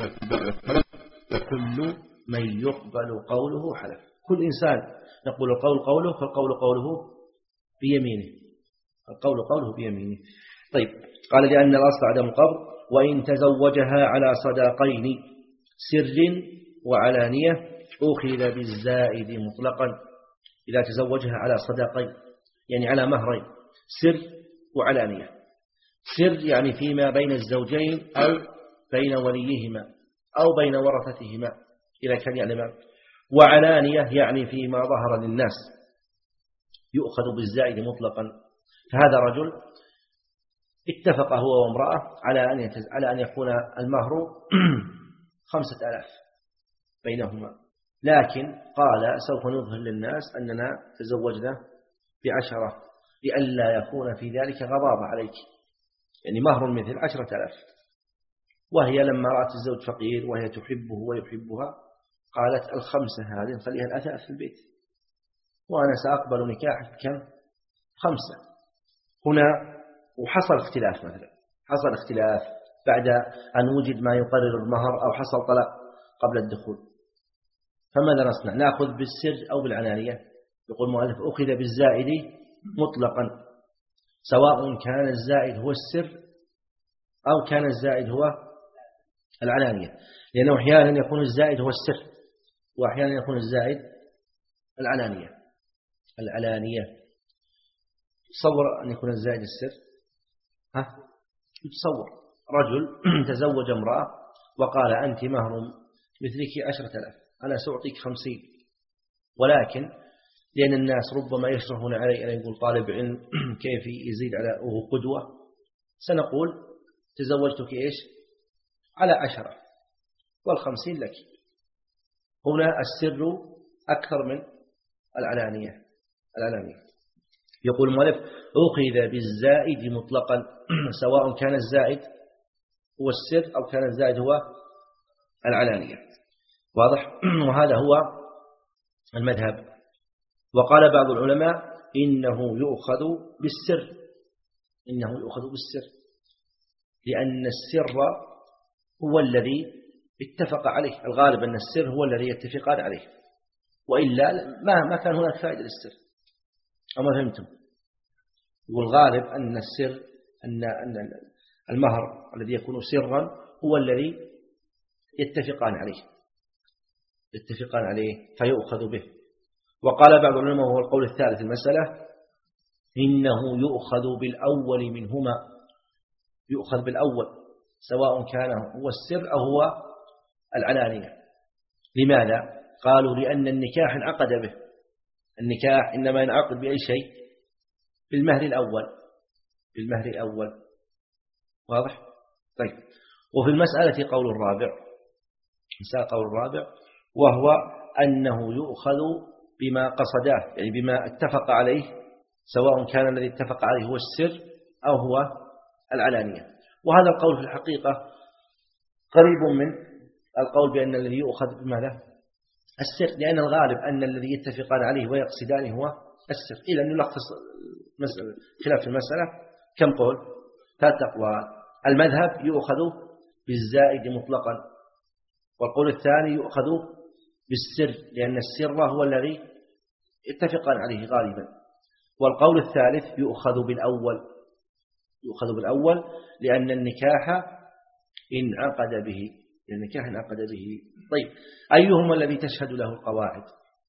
كل من يقبل قوله حلف. كل إنسان نقول القول قوله فالقول قوله بيمينه، القول قوله بيمينه. طيب قال لأن الأصل عدم القبض. وإن تزوجها على صداقين سر وعلانية أخذ بالزائد مطلقا. إذا تزوجها على صداقين يعني على مهرين، سر وعلانية. سر يعني فيما بين الزوجين أو بين وليهما أو بين ورثتهما إذا كان يعلم، وعلانية يعني فيما ظهر للناس يؤخذ بالزائد مطلقا. فهذا رجل اتفق هو وامرأة على أن على أن يكون المهر خمسة آلاف بينهما، لكن قال سوف نظهر للناس أننا تزوجنا بعشرة لئلا يكون في ذلك غضاضة عليك، يعني مهر مثل عشرة آلاف. وهي لما رأت الزوج فقير وهي تحبه ويحبها قالت الخمسة هذه نخليها الأثاث في البيت وأنا سأقبل نكاحك كم؟ خمسة. هنا وحصل اختلاف، مثلا حصل اختلاف بعد أن وجد ما يقرر المهر أو حصل طلاق قبل الدخول، فماذا نصنع؟ نأخذ بالسر أو بالعلانية؟ يقول المؤلف أخذ بالزائد مطلقا، سواء كان الزائد هو السر أو كان الزائد هو العلانية، لأنه أحيانا يكون الزائد هو السر وأحيانا يكون الزائد العلانية. العلانية تصور أن يكون الزائد السر، ها تصور رجل تزوج امرأة وقال أنت مهر مثلك عشرة آلاف، أنا سأعطيك خمسين، ولكن لأن الناس ربما يشرحون علي أن يقول طالب علم كيف يزيد على وهو قدوة، سنقول تزوجتك إيش على عشرة والخمسين لك، هنا السر أكثر من العلانية العلانية يقول المؤلف أخذ بالزائد مطلقا سواء كان الزائد هو السر أو كان الزائد هو العلانية. واضح؟ وهذا هو المذهب. وقال بعض العلماء إنه يؤخذ بالسر إنه يؤخذ بالسر لأن السر هو الذي اتفق عليه، الغالب أن السر هو الذي يتفقان عليه، وإلا ما ما كان هناك فائدة للسر. أما فهمتم؟ والغالب أن السر أن أن المهر الذي يكون سرا هو الذي يتفقان عليه يتفقان عليه فيؤخذ به. وقال بعض العلماء وهو القول الثالث المسألة إنه يؤخذ بالأول منهما، يؤخذ بالأول سواء كان هو السر أو هو العلانية. لماذا؟ قالوا لأن النكاح انعقد به، النكاح إنما ينعقد بأي شيء؟ بالمهر الأول بالمهر الأول واضح؟ طيب. وفي المسألة قول الرابع مسألة قول الرابع وهو أنه يؤخذ بما قصداه، يعني بما اتفق عليه، سواء كان الذي اتفق عليه هو السر أو هو العلانية. وهذا القول في الحقيقة قريب من القول بأن الذي يؤخذ بماذا؟ السر، لأن الغالب أن الذي يتفقان عليه ويقصدان هو السر. إلى أن نلخص خلاف في المسألة كم قول؟ ثلاث أقوال. المذهب يؤخذ بالزائد مطلقا، والقول الثاني يؤخذ بالسر لأن السر هو الذي يتفقان عليه غالبا، والقول الثالث يؤخذ بالأول يؤخذ بالأول لأن النكاح انعقد به لأن النكاح انعقد به. طيب، أيهما الذي تشهد له القواعد؟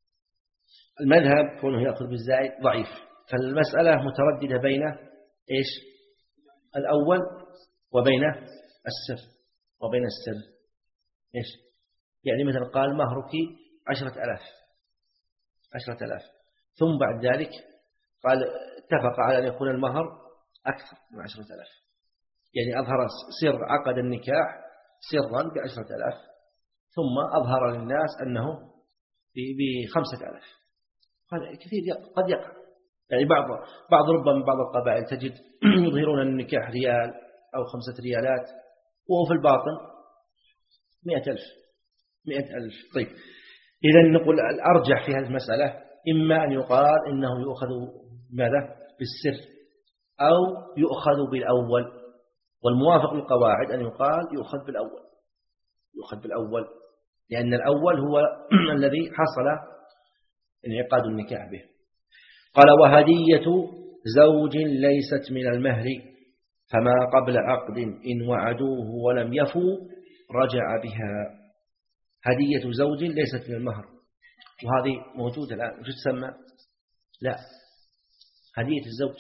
المذهب كونه يأخذ بالزائد ضعيف، فالمسألة مترددة بين إيش؟ الأول وبين السر وبين السر إيش؟ يعني مثلا قال مهرك عشرة ألاف عشرة ألاف ثم بعد ذلك قال اتفق على أن يكون المهر أكثر من عشرة ألاف، يعني أظهر سر عقد النكاح سرا بعشرة ألاف ثم أظهر للناس أنه بخمسة ألاف. هذا كثير قد يقع، يعني بعض بعض ربما بعض القبائل تجد يظهرون النكاح ريال أو خمسة ريالات وهو في الباطن مئة ألف مئة ألف. طيب، إذا نقول الأرجح في هذه المسألة إما أن يقال إنه يؤخذ ماذا؟ بالسر، أو يؤخذ بالأول، والموافق للقواعد أن يقال يؤخذ بالأول يؤخذ بالأول لأن الأول هو الذي حصل انعقاد النكاح به. قال وهدية زوج ليست من المهر فما قبل عقد إن وعدوه ولم يفوا رجع بها. هدية زوج ليست من المهر، وهذه موجودة الآن، وش تسمى؟ لا، هدية الزوج.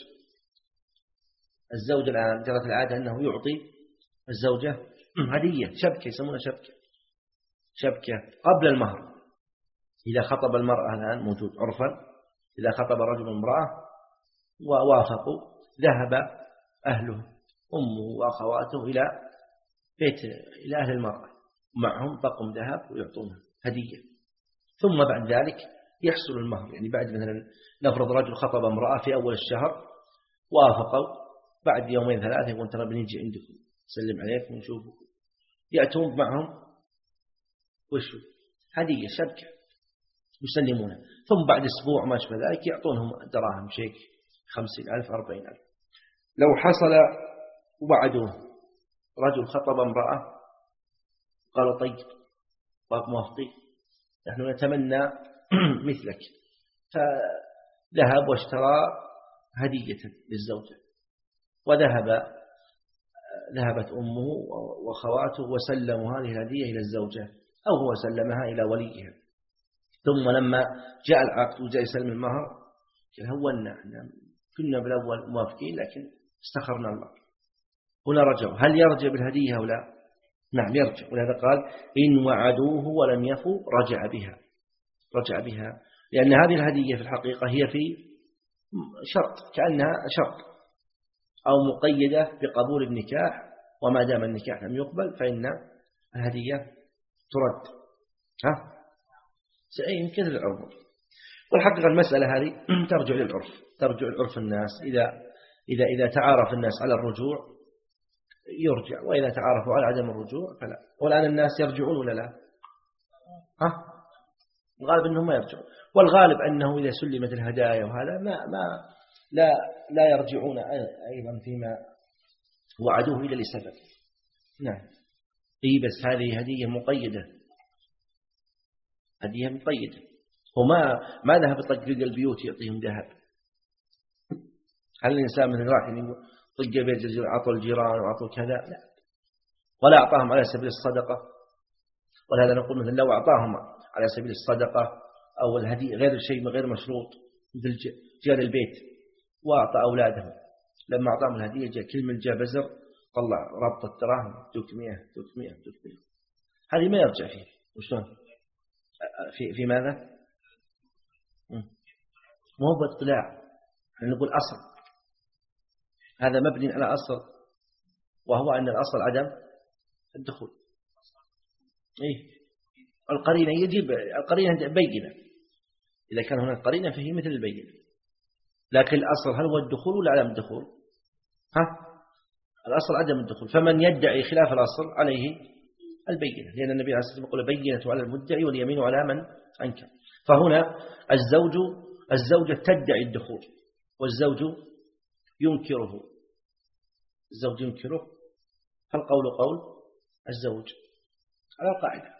الزوج الآن جرت العادة أنه يعطي الزوجة هدية، شبكة يسمونها شبكة شبكة قبل المهر. إذا خطب المرأة الآن موجود عرفا، إذا خطب رجل امرأة ووافقوا ذهب أهله أمه وأخواته إلى بيت إلى أهل المرأة معهم طقم ذهب ويعطونها هدية، ثم بعد ذلك يحصل المهر. يعني بعد مثلا نفرض رجل خطب امرأة في أول الشهر وافقوا، بعد يومين ثلاثة يقول ترى بنيجي عندكم نسلم عليكم ونشوفكم، يأتون معهم وشو هدية شبكة يسلمونها، ثم بعد أسبوع ما شبه ذلك يعطونهم دراهم شيك خمسين ألف أربعين ألف. لو حصل وبعده رجل خطب امرأة قالوا طيب طيب موافقين نحن نتمنى مثلك، فذهب واشترى هدية للزوجة، وذهب ذهبت أمه وخواته وسلموا هذه الهدية إلى الزوجة أو هو سلمها إلى وليها، ثم لما جاء العقد وجاء يسلم المهر قال هونا كنا بالأول موافقين لكن استخرنا الله. هنا رجعوا، هل يرجع بالهدية أو لا؟ نعم يرجع، ولهذا قال إن وعدوه ولم يفوا رجع بها رجع بها لأن هذه الهدية في الحقيقة هي في شرط، كأنها شرط أو مقيدة بقبول النكاح، وما دام النكاح لم يقبل فإن الهدية ترد. ها؟ يمكن العرف. والحقيقة المسألة هذه ترجع للعرف، ترجع لعرف الناس. إذا إذا إذا تعارف الناس على الرجوع يرجع، وإذا تعارفوا على عدم الرجوع فلا. والآن الناس يرجعون ولا لا؟ ها؟ الغالب أنهم ما يرجعون، والغالب أنه إذا سلمت الهدايا وهذا ما ما لا لا يرجعون أيضا فيما وعدوه إلا لسبب. نعم. إيه بس هذه هدية مقيدة، هدية مقيدة. وما ما ذهب يطق البيوت يعطيهم ذهب. هل الإنسان مثل واحد يقول طق بيت عطوا الجيران وعطوا كذا؟ لا. ولا أعطاهم على سبيل الصدقة. ولهذا نقول مثلا لو أعطاهم على سبيل الصدقة أو الهدية غير شيء غير مشروط، مثل جار البيت وأعطى أولادهم، لما أعطاهم الهدية جاء كل من جاء بزر طلع ربط الدراهم ثلاثمائة ثلاثمائة ثلاثمائة، هذه ما يرجع فيه. وشلون في في ماذا؟ مو هو باطلاع، نقول أصل، هذا مبني على أصل، وهو أن الأصل عدم الدخول. إيه القرينة يجب القرينة بينة، إذا كان هناك قرينة فهي مثل البينة. لكن الأصل هل هو الدخول ولا عدم الدخول؟ ها؟ الأصل عدم الدخول، فمن يدعي خلاف الأصل عليه البينة، لأن النبي عليه الصلاة والسلام يقول بينة على المدعي واليمين على من أنكر. فهنا الزوج الزوجة تدعي الدخول والزوج ينكره، الزوج ينكره، فالقول قول الزوج على القاعدة.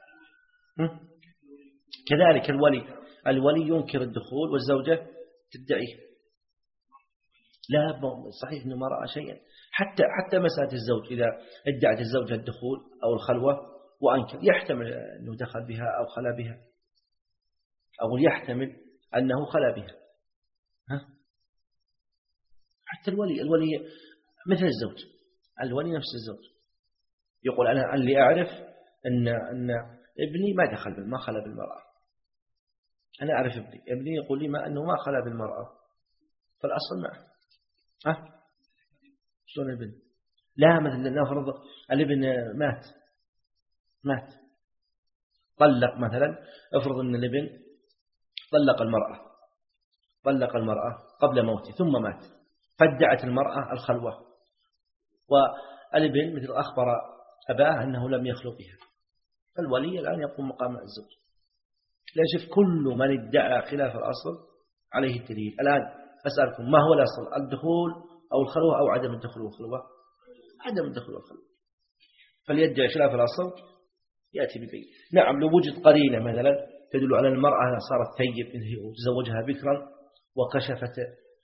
كذلك الولي الولي ينكر الدخول والزوجة تدعيه. لا صحيح أنه ما رأى شيئا. حتى حتى مسألة الزوج إذا ادعت الزوجة الدخول أو الخلوة وأنكر، يحتمل أنه دخل بها أو خلا بها، أو يحتمل أنه خلا بها. ها؟ حتى الولي الولي مثل الزوج، الولي نفس الزوج يقول أنا اللي أعرف أن أن ابني ما دخل ما خلا بالمرأة، أنا أعرف ابني ابني يقول لي ما أنه ما خلا بالمرأة، فالأصل معه. ها؟ شلون الابن؟ لا مثلا نفرض الابن مات مات طلق مثلا، افرض أن الابن طلق المرأة طلق المرأة قبل موته ثم مات، فادعت المرأة الخلوة، والابن مثل أخبر أباه أنه لم يخلو بها، فالولي الآن يقوم مقام الزوج. ليش كل من ادعى خلاف الأصل عليه الدليل. الآن أسألكم ما هو الأصل، الدخول أو الخلوة أو عدم الدخول والخلوة؟ عدم الدخول والخلوة. فليدعي خلاف الأصل يأتي ببين. نعم لو وجد قرينة مثلا تدل على المرأة صارت ثيب وتزوجها بكرا وكشفت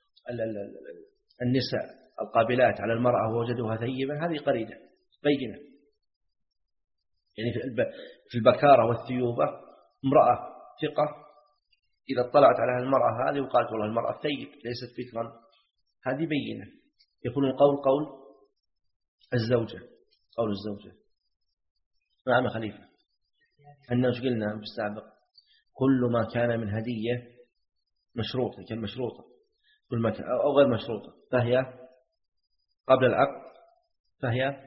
النساء القابلات على المرأة ووجدوها ثيبا، هذه قرينة بينة. يعني في البكارة والثيوبة امرأة ثقة إذا اطلعت على المرأة هذه وقالت والله المرأة ثيب ليست بكرا، هذه بينة. يكون القول قول الزوجة قول الزوجة. نعم خليفة أنه قلنا بالسابق كل ما كان من هدية مشروطة كان مشروطة كل ما كان أو غير مشروطة فهي قبل العقد فهي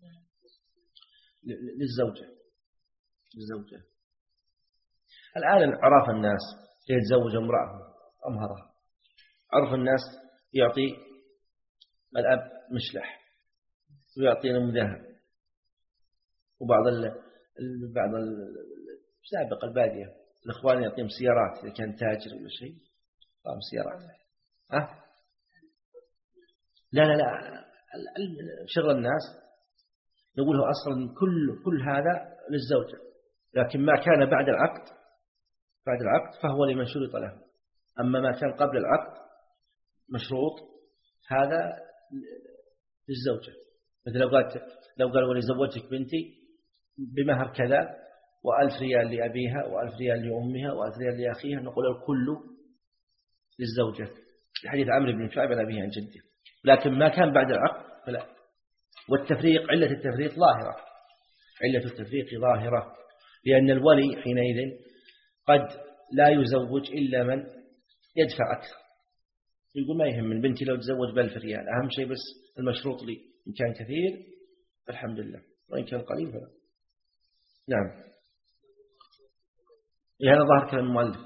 للزوجة للزوجة. الآن عرف الناس يتزوج امرأة أمهرها، عرف الناس يعطي الأب مشلح ويعطي أم ذهب، وبعض ال بعض السابق البادية الإخوان يعطيهم سيارات إذا كان تاجر ولا شيء يعطيهم سيارات. ها؟ لا لا لا شغل الناس نقوله أصلا كل كل هذا للزوجة، لكن ما كان بعد العقد بعد العقد فهو لمن شرط له، أما ما كان قبل العقد مشروط هذا للزوجة. مثل لو قالت لو قال ولي زوجتك بنتي بمهر كذا وألف ريال لأبيها وألف ريال لأمها وألف ريال لأخيها، نقول الكل للزوجة الحديث عمرو بن شعيب عن أبيه عن جده. لكن ما كان بعد العقد فلا. والتفريق علة التفريق ظاهرة علة التفريق ظاهرة لأن الولي حينئذ قد لا يزوج إلا من يدفع أكثر، يقول ما يهم من بنتي لو تزوج بألف ريال، أهم شيء بس المشروط لي، إن كان كثير فالحمد لله وإن كان قليل فلا. نعم هذا ظاهر كلام المؤلف.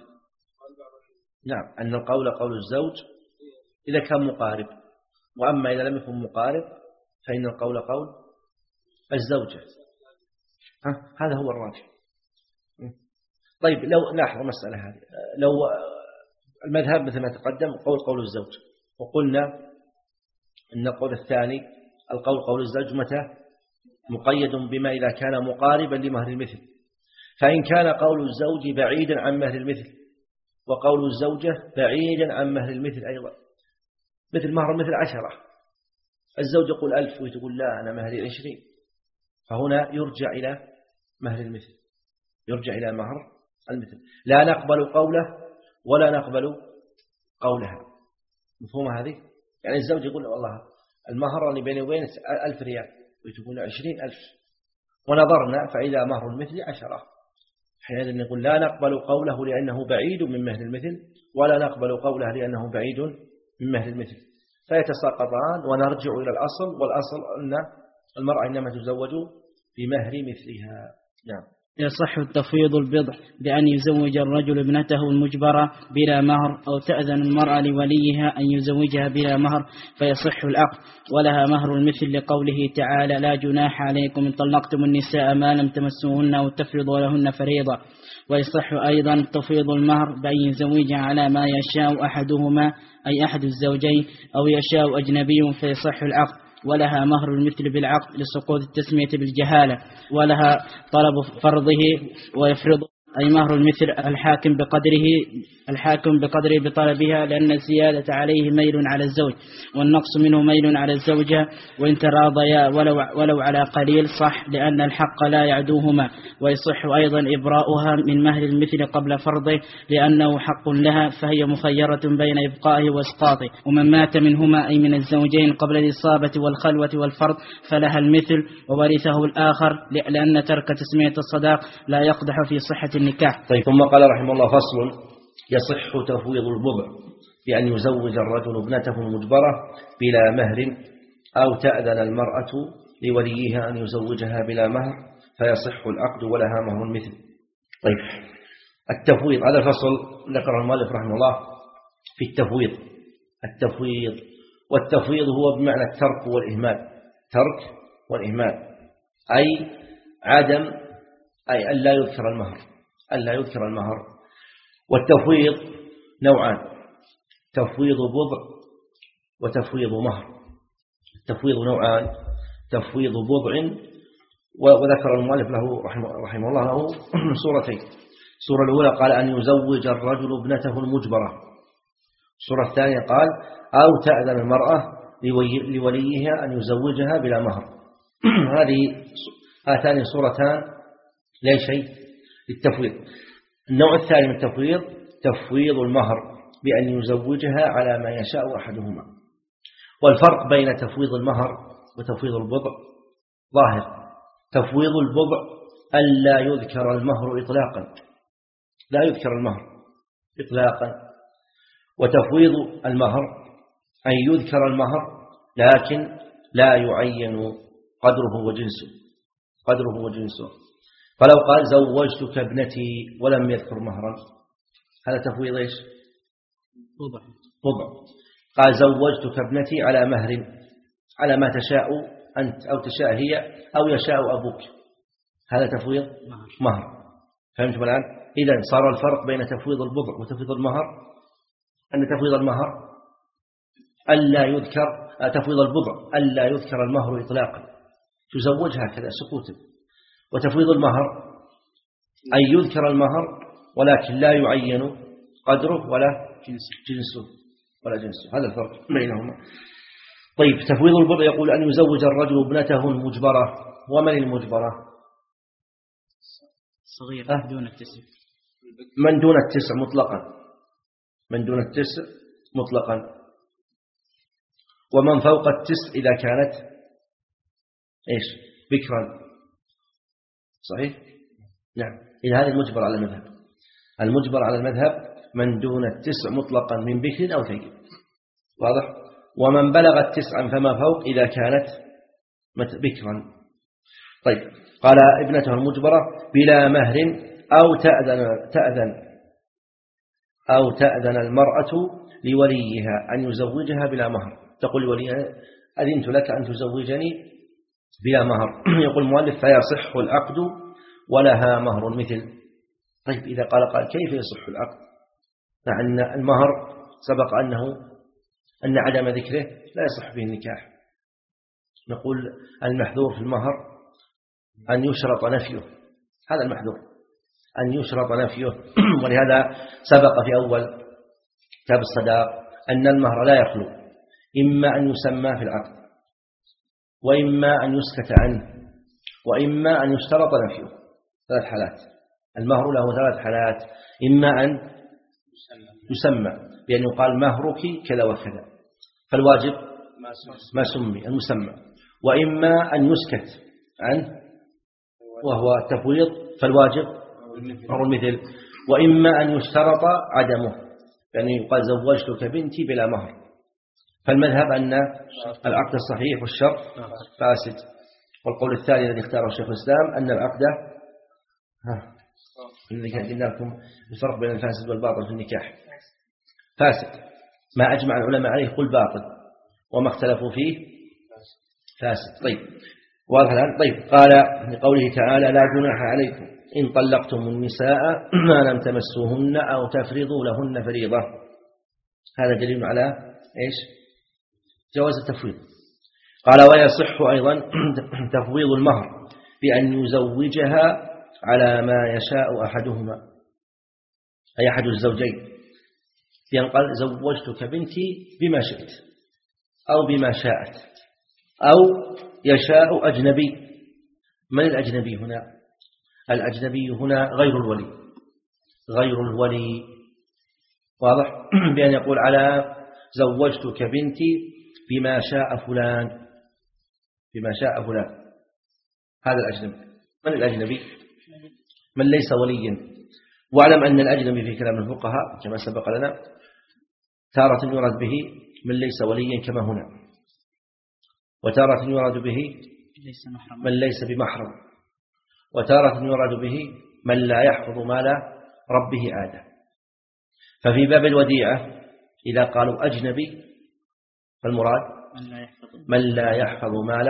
نعم، أن القول قول الزوج إذا كان مقارب، وأما إذا لم يكن مقارب فإن القول قول الزوجة. هذا هو الراجح. طيب لو لاحظ المسألة هذه، لو المذهب مثل ما تقدم قول قول الزوج، وقلنا أن القول الثاني القول قول الزوج متى مقيد بما إذا كان مقاربا لمهر المثل، فإن كان قول الزوج بعيدا عن مهر المثل وقول الزوجة بعيدا عن مهر المثل أيضا، مثل مهر المثل عشرة، الزوج يقول ألف وتقول لا أنا مهري عشرين، فهنا يرجع إلى مهر المثل، يرجع إلى مهر المثل، لا نقبل قوله ولا نقبل قولها. مفهوم هذه؟ يعني الزوج يقول والله المهر اللي بيني وبينك ألف ريال وتقول عشرين ألف، ونظرنا فإذا مهر المثل عشرة، حينئذ نقول لا نقبل قوله لأنه بعيد من مهر المثل، ولا نقبل قوله لأنه بعيد من مهر المثل، فيتساقطان ونرجع إلى الأصل، والأصل أن المرأة إنما تزوج بمهر مثلها. نعم. يصح التفويض البضع بأن يزوج الرجل ابنته المجبرة بلا مهر، أو تأذن المرأة لوليها أن يزوجها بلا مهر فيصح العقد، ولها مهر المثل لقوله تعالى لا جناح عليكم إن طلقتم النساء ما لم تمسوهن أو تفرضوا لهن فريضة. ويصح أيضا تفويض المهر بأن يزوجها على ما يشاء أحدهما أي أحد الزوجين، أو يشاء أجنبي فيصح العقد، ولها مهر المثل بالعقد لسقوط التسمية بالجهالة، ولها طلب فرضه ويفرض أي مهر المثل الحاكم بقدره الحاكم بقدره بطلبها، لأن الزيادة عليه ميل على الزوج والنقص منه ميل على الزوجة، وإن تراضيا ولو, ولو على قليل صح، لأن الحق لا يعدوهما. ويصح أيضا إبراؤها من مهر المثل قبل فرضه لأنه حق لها، فهي مخيرة بين إبقائه وإسقاطه. ومن مات منهما أي من الزوجين قبل الإصابة والخلوة والفرض فلها المثل وورثه الآخر، لأن ترك تسمية الصداق لا يقدح في صحة النكاح. طيب، ثم قال رحمه الله فصل: يصح تفويض البضع بأن يزوج الرجل ابنته المجبرة بلا مهر، أو تأذن المرأة لوليها أن يزوجها بلا مهر فيصح العقد ولها مهر المثل. طيب، التفويض، هذا الفصل ذكر المؤلف رحمه الله في التفويض. التفويض والتفويض هو بمعنى الترك والإهمال، ترك والإهمال، أي عدم أي ألا يذكر المهر، ألا يذكر المهر. والتفويض نوعان: تفويض بضع وتفويض مهر. التفويض نوعان: تفويض بضع، وذكر المؤلف له رحمه الله له صورتين. الصورة الأولى قال أن يزوج الرجل ابنته المجبرة، الصورة الثانية قال أو تأذن المرأة لوليها أن يزوجها بلا مهر. هذه هاتان صورتان لا شيء للتفويض. النوع الثاني من التفويض تفويض المهر بأن يزوجها على ما يشاء أحدهما. والفرق بين تفويض المهر وتفويض البضع ظاهر. تفويض البضع ألا يذكر المهر إطلاقا، لا يذكر المهر إطلاقا. وتفويض المهر أن يذكر المهر لكن لا يعين قدره وجنسه، قدره وجنسه. فلو قال زوجتك ابنتي ولم يذكر مهرا، هذا تفويض ايش؟ بضع. بضع. قال زوجتك ابنتي على مهر، على ما تشاء أنت أو تشاء هي أو يشاء أبوك، هذا تفويض مهر, مهر. فهمتم الآن؟ إذن صار الفرق بين تفويض البضع وتفويض المهر أن تفويض المهر ألا يذكر، تفويض البضع ألا يذكر المهر إطلاقا، تزوجها كذا سكوتا. وتفويض المهر أن يذكر المهر ولكن لا يعين قدره ولا جنسه ولا جنسه، هذا الفرق بينهما. طيب، تفويض البضع يقول أن يزوج الرجل ابنته المجبرة. ومن المجبرة؟ صغيرة أه؟ دون التسع، من دون التسع مطلقا، من دون التسع مطلقا. ومن فوق التسع إذا كانت إيش؟ بكرا. صحيح؟ نعم. إذا هذا المجبر على المذهب، المجبر على المذهب من دون التسع مطلقا من بكر أو ثيب، واضح؟ ومن بلغ التسع فما فوق إذا كانت بكرا. طيب، قال ابنته المجبرة بلا مهر أو تأذن, تأذن أو تأذن المرأة لوليها أن يزوجها بلا مهر. تقول لوليها أذنت لك أن تزوجني بلا مهر. يقول المؤلف فيصح العقد ولها مهر مثل. طيب إذا قال قال كيف يصح العقد مع أن المهر سبق أنه أن عدم ذكره لا يصح به النكاح؟ نقول المحذور في المهر أن يشرط نفيه، هذا المحذور أن يشرط نفيه. ولهذا سبق في أول كتاب الصداق أن المهر لا يخلو إما أن يسمى في العقد، وإما أن يسكت عنه، وإما أن يشترط نفيه. ثلاث حالات. المهر له ثلاث حالات: إما أن يسمى بأن يقال مهرك كذا وكذا فالواجب ما سمي المسمى، وإما أن يسكت عنه وهو التفويض فالواجب مهر المثل، وإما أن يشترط عدمه يعني يقال زوجتك بنتي بلا مهر. فالمذهب أن العقد الصحيح والشرط فاسد. والقول الثاني الذي اختاره شيخ الإسلام أن العقد ها الذي قلنا لكم الفرق بين الفاسد والباطل في النكاح فاسد، ما أجمع العلماء عليه قل باطل، وما اختلفوا فيه فاسد. طيب واضح الآن. طيب قال لقوله تعالى لا جناح عليكم إن طلقتم النساء ما لم تمسوهن أو تفرضوا لهن فريضة. هذا دليل على إيش؟ جواز التفويض. قال ويصح أيضا تفويض المهر بأن يزوجها على ما يشاء أحدهما أي أحد الزوجين، ينقل زوجتك بنتي بما شئت أو بما شاءت، أو يشاء أجنبي. من الأجنبي هنا؟ الأجنبي هنا غير الولي، غير الولي واضح. بأن يقول على زوجتك بنتي بما شاء فلان، بما شاء فلان، هذا الأجنبي. من الأجنبي؟ من ليس وليا. واعلم أن الأجنبي في كلام الفقهاء كما سبق لنا تارة يراد به من ليس وليا كما هنا، وتارة يراد به من ليس بمحرم، وتارة يراد به من لا يحفظ مال ربه عادة. ففي باب الوديعة إذا قالوا أجنبي فالمراد من لا يحفظ مال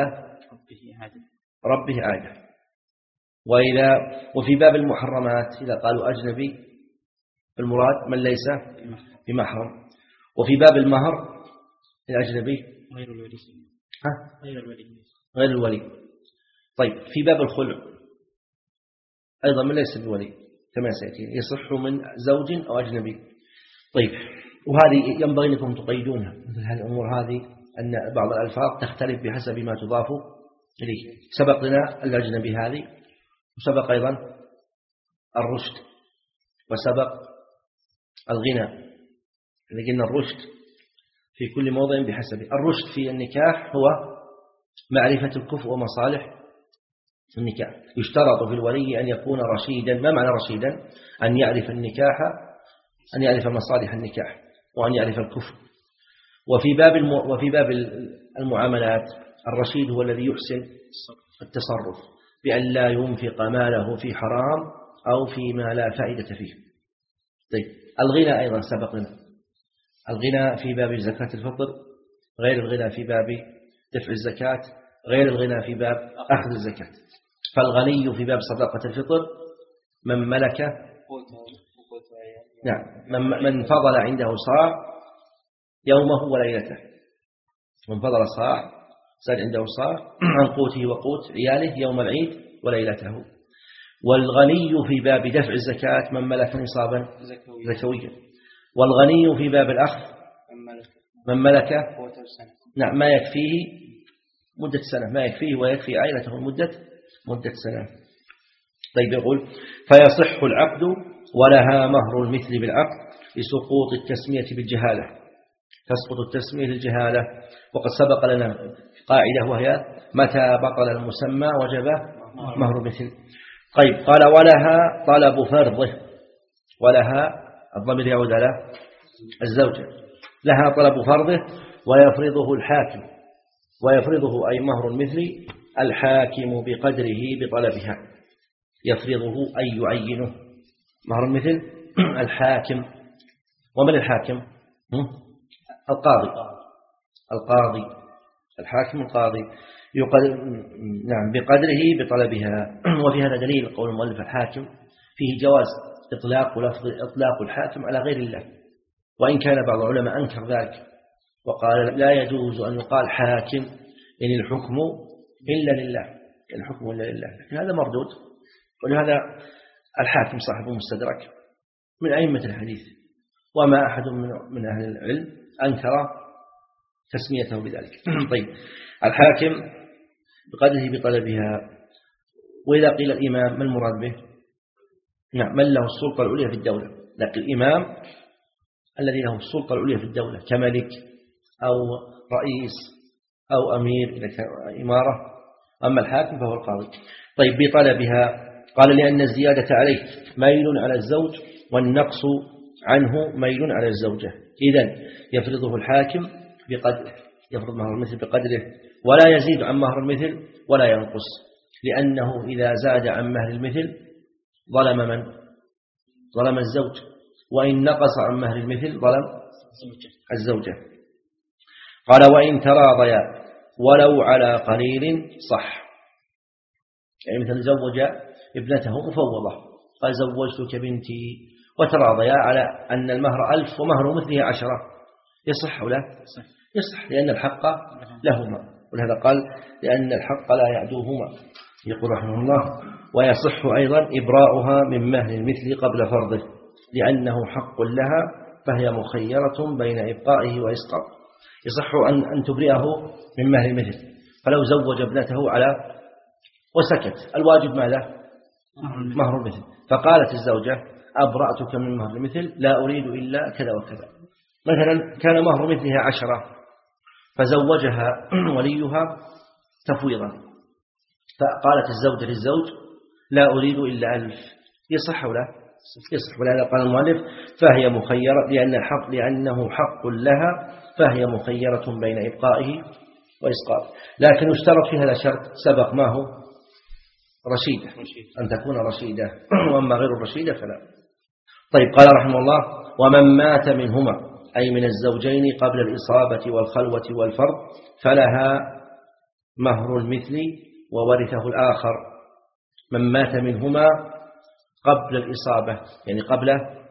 ربه عادة. وإذا وفي باب المحرمات إذا قالوا أجنبي فالمراد من ليس بمحرم. وفي باب المهر الأجنبي غير الولي. ها؟ غير الولي. غير الولي. طيب في باب الخلع أيضا من ليس بولي كما سيأتي، يصح من زوج أو أجنبي. طيب وهذه ينبغي لكم تقيدونها، مثل هذه الأمور هذه أن بعض الألفاظ تختلف بحسب ما تضاف إليه. سبق لنا الأجنبي هذه، وسبق أيضا الرشد، وسبق الغنى. إذا قلنا الرشد في كل موضع بحسبه. الرشد في النكاح هو معرفة الكفء ومصالح النكاح. يشترط في الولي أن يكون رشيدا. ما معنى رشيدا؟ أن يعرف النكاح، أن يعرف مصالح النكاح، وأن يعرف الكفء. وفي باب الم... وفي باب المعاملات الرشيد هو الذي يحسن التصرف بأن لا ينفق ماله في حرام أو فيما لا فائدة فيه. طيب الغنى أيضا سبق لنا، الغنى في باب زكاة الفطر غير الغنى في باب دفع الزكاة غير الغنى في باب أخذ الزكاة. فالغني في باب صدقة الفطر من ملك نعم من, من فضل عنده صاع يومه وليلته، من فضل صاع ساد عنده صاع عن قوته وقوت عياله يوم العيد وليلته. والغني في باب دفع الزكاة من ملك نصابا زكويا. والغني في باب الأخذ من ملك نعم ما يكفيه مدة سنة، ما يكفيه ويكفي عائلته مدة مدة سنة. طيب يقول فيصح العقد ولها مهر المثل بالعقد لسقوط التسمية بالجهالة، تسقط التسمية للجهالة. وقد سبق لنا قاعدة وهي متى بطل المسمى وجب مهر المثل. طيب قال ولها طلب فرضه، ولها الضمير يعود على الزوجة، لها طلب فرضه ويفرضه الحاكم، ويفرضه أي مهر المثل الحاكم بقدره بطلبها، يفرضه أي يعينه مهر المثل الحاكم. ومن الحاكم؟ القاضي. القاضي الحاكم القاضي يقدر نعم بقدره بطلبها. وفي هذا دليل قول المؤلف الحاكم فيه جواز إطلاق لفظ إطلاق الحاكم على غير الله، وإن كان بعض العلماء أنكر ذلك وقال لا يجوز أن يقال حاكم إن الحكم إلا لله، الحكم إلا لله، لكن هذا مردود. ولهذا الحاكم صاحب المستدرك من أئمة الحديث، وما أحد من أهل العلم أنكر تسميته بذلك. طيب الحاكم بقدره بطلبها. وإذا قيل الإمام ما المراد به؟ نعم من له السلطة العليا في الدولة، لكن الإمام الذي له السلطة العليا في الدولة كملك أو رئيس أو أمير إذا كان إمارة. أما الحاكم فهو القاضي. طيب بطلبها قال لأن الزيادة عليه ميل على الزوج والنقص عنه ميل على الزوجة، إذن يفرضه الحاكم بقدره، يفرض مهر المثل بقدره ولا يزيد عن مهر المثل ولا ينقص، لأنه إذا زاد عن مهر المثل ظلم من؟ ظلم الزوج، وإن نقص عن مهر المثل ظلم الزوجة. قال وإن تراضيا ولو على قليل صح. يعني مثل زوج ابنته مفوضة قال زوجتك بنتي وتراضيا على أن المهر ألف ومهر مثله عشرة، يصح ولا يصح؟ لأن الحق لهما، ولهذا قال لأن الحق لا يعدوهما. يقول رحمه الله ويصح أيضا إبراؤها من مهر المثل قبل فرضه لأنه حق لها فهي مخيرة بين إبقائه وإسقاطه. يصح أن أن تبرئه من مهر المثل، فلو زوج ابنته على وسكت الواجب ماذا؟ مهر المثل، فقالت الزوجة أبرأتك من مهر المثل لا أريد إلا كذا وكذا. مثلا كان مهر مثلها عشرة فزوجها وليها تفويضا، فقالت الزوجة للزوج لا أريد إلا ألف، يصح ولا يصح؟ ولهذا قال المؤلف فهي مخيرة لأن الحق لأنه حق لها فهي مخيرة بين إبقائه وإسقاطه. لكن يشترط في هذا شرط سبق ما هو رشيدة، أن تكون رشيدة، وأما غير الرشيدة فلا. طيب قال رحمه الله ومن مات منهما أي من الزوجين قبل الإصابة والخلوة والفرض فلها مهر المثل وورثه الآخر. من مات منهما قبل الإصابة يعني قبل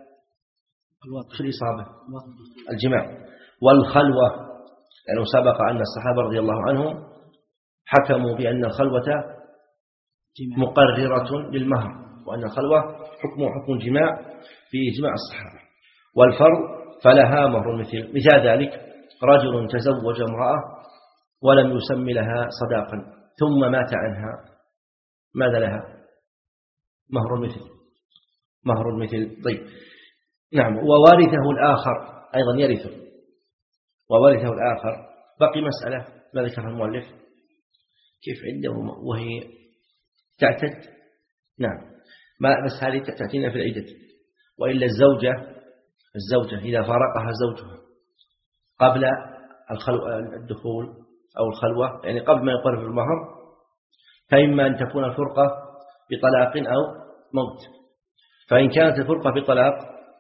الإصابة الجماع، والخلوة يعني سبق أن الصحابة رضي الله عنهم حكموا بأن الخلوة مقررة للمهر، وأن الخلوة حكم حكم الجماع في إجماع الصحابة. والفرض فلها مهر المثل. مثال ذلك رجل تزوج امرأة ولم يسمي لها صداقا ثم مات عنها، ماذا لها؟ مهر المثل، مهر المثل. طيب نعم. ووارثه الآخر أيضا يرثه، ووارثه الآخر بقي مسألة ما ذكرها المؤلف كيف عنده وهي تعتد. نعم ما بس هذه تأتينا في العدة، وإلا الزوجة الزوجة إذا فارقها زوجها قبل الدخول أو الخلوة يعني قبل ما يقرر المهر، فإما أن تكون الفرقة بطلاق أو موت. فإن كانت الفرقة بطلاق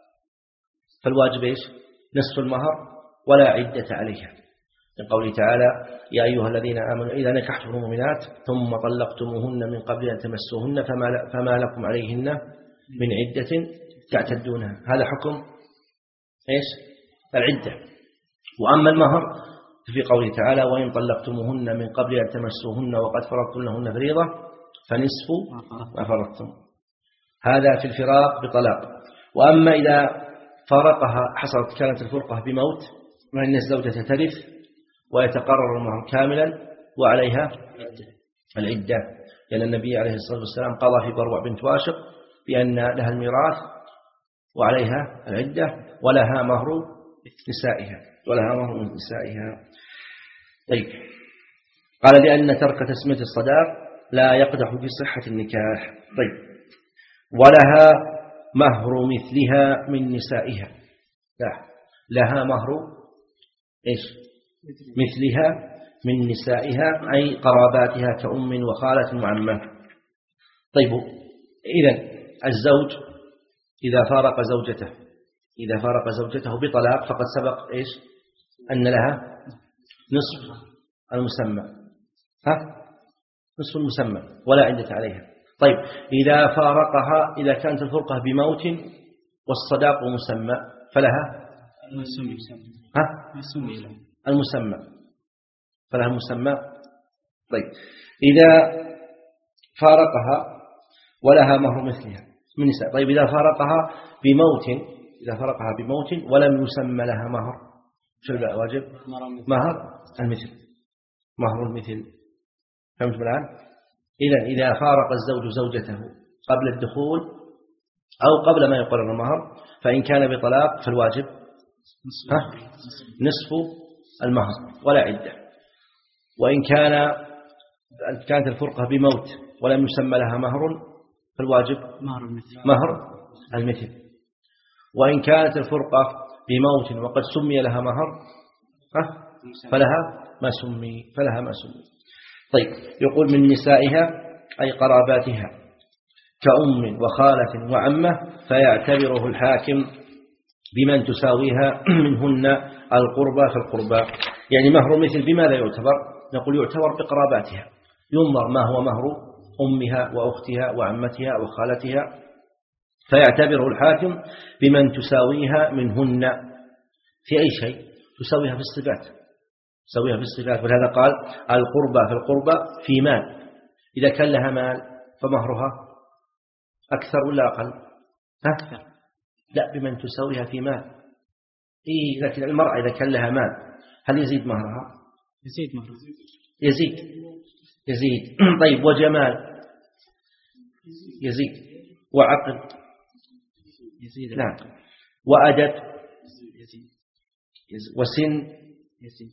فالواجب إيش؟ نصف المهر ولا عدة عليها، من قوله تعالى يا أيها الذين آمنوا إذا نكحتم المؤمنات ثم طلقتموهن من قبل أن تمسوهن فما, فما لكم عليهن من عدة تعتدونها. هذا حكم إيش؟ العدة. وأما المهر في قوله تعالى وإن طلقتموهن من قبل أن تمسوهن وقد فرضتم لهن فريضة فنصف ما فرضتم. هذا في الفراق بطلاق. وأما إذا فارقها حصلت كانت الفرقة بموت فإن الزوجة ترث ويتقرر المهر كاملا وعليها العدة، لأن النبي عليه الصلاة والسلام قضى في بروع بنت واشق بأن لها الميراث وعليها العدة ولها مهر نسائها ولها مهر نسائها. طيب قال لأن ترك تسمية الصداق لا يقدح بصحة النكاح. طيب ولها مهر مثلها من نسائها، لا لها مهر إيش؟ مثلها من نسائها أي قراباتها كأم وخالة وعمة. طيب إذن الزوج إذا فارق زوجته إذا فارق زوجته بطلاق فقد سبق إيش أن لها نصف المسمى، ها نصف المسمى ولا عدة عليها. طيب إذا فارقها إذا كانت الفرقة بموت والصداق مسمى فلها ها المسمى فلها المسمى. طيب إذا فارقها ولها مهر مثلها من نساء. طيب إذا فارقها بموت إذا فارقها بموت ولم يسمى لها مهر شو الواجب؟ مهر المثل مهر المثل. فهمت الآن؟ إذا إذا فارق الزوج زوجته قبل الدخول أو قبل ما يقرر المهر فإن كان بطلاق فالواجب ها؟ نصف المهر ولا عدة. وإن كان كانت الفرقة بموت ولم يسمى لها مهر فالواجب مهر المثل مهر المثل. وإن كانت الفرقة بموت وقد سمي لها مهر فلها ما سمي فلها ما سمي. طيب يقول من نسائها أي قراباتها كأم وخالة وعمة فيعتبره الحاكم بمن تساويها منهن القربى فالقربى. يعني مهر مثل بماذا يعتبر؟ نقول يعتبر بقراباتها، ينظر ما هو مهر أمها وأختها وعمتها وخالتها، فيعتبره الحاكم بمن تساويها منهن في أي شيء، تساويها في الصفات تساويها في الصفات. ولهذا قال القربى في القربى في مال. إذا كان لها مال فمهرها أكثر ولا أقل؟ أكثر. لا بمن تساويها في مال. إيه لكن المرأة إذا كان لها مال هل يزيد مهرها؟ يزيد مهرها يزيد يزيد طيب وجمال يزيد وعقل يزيد نعم وأدب يزيد وسن يزيد.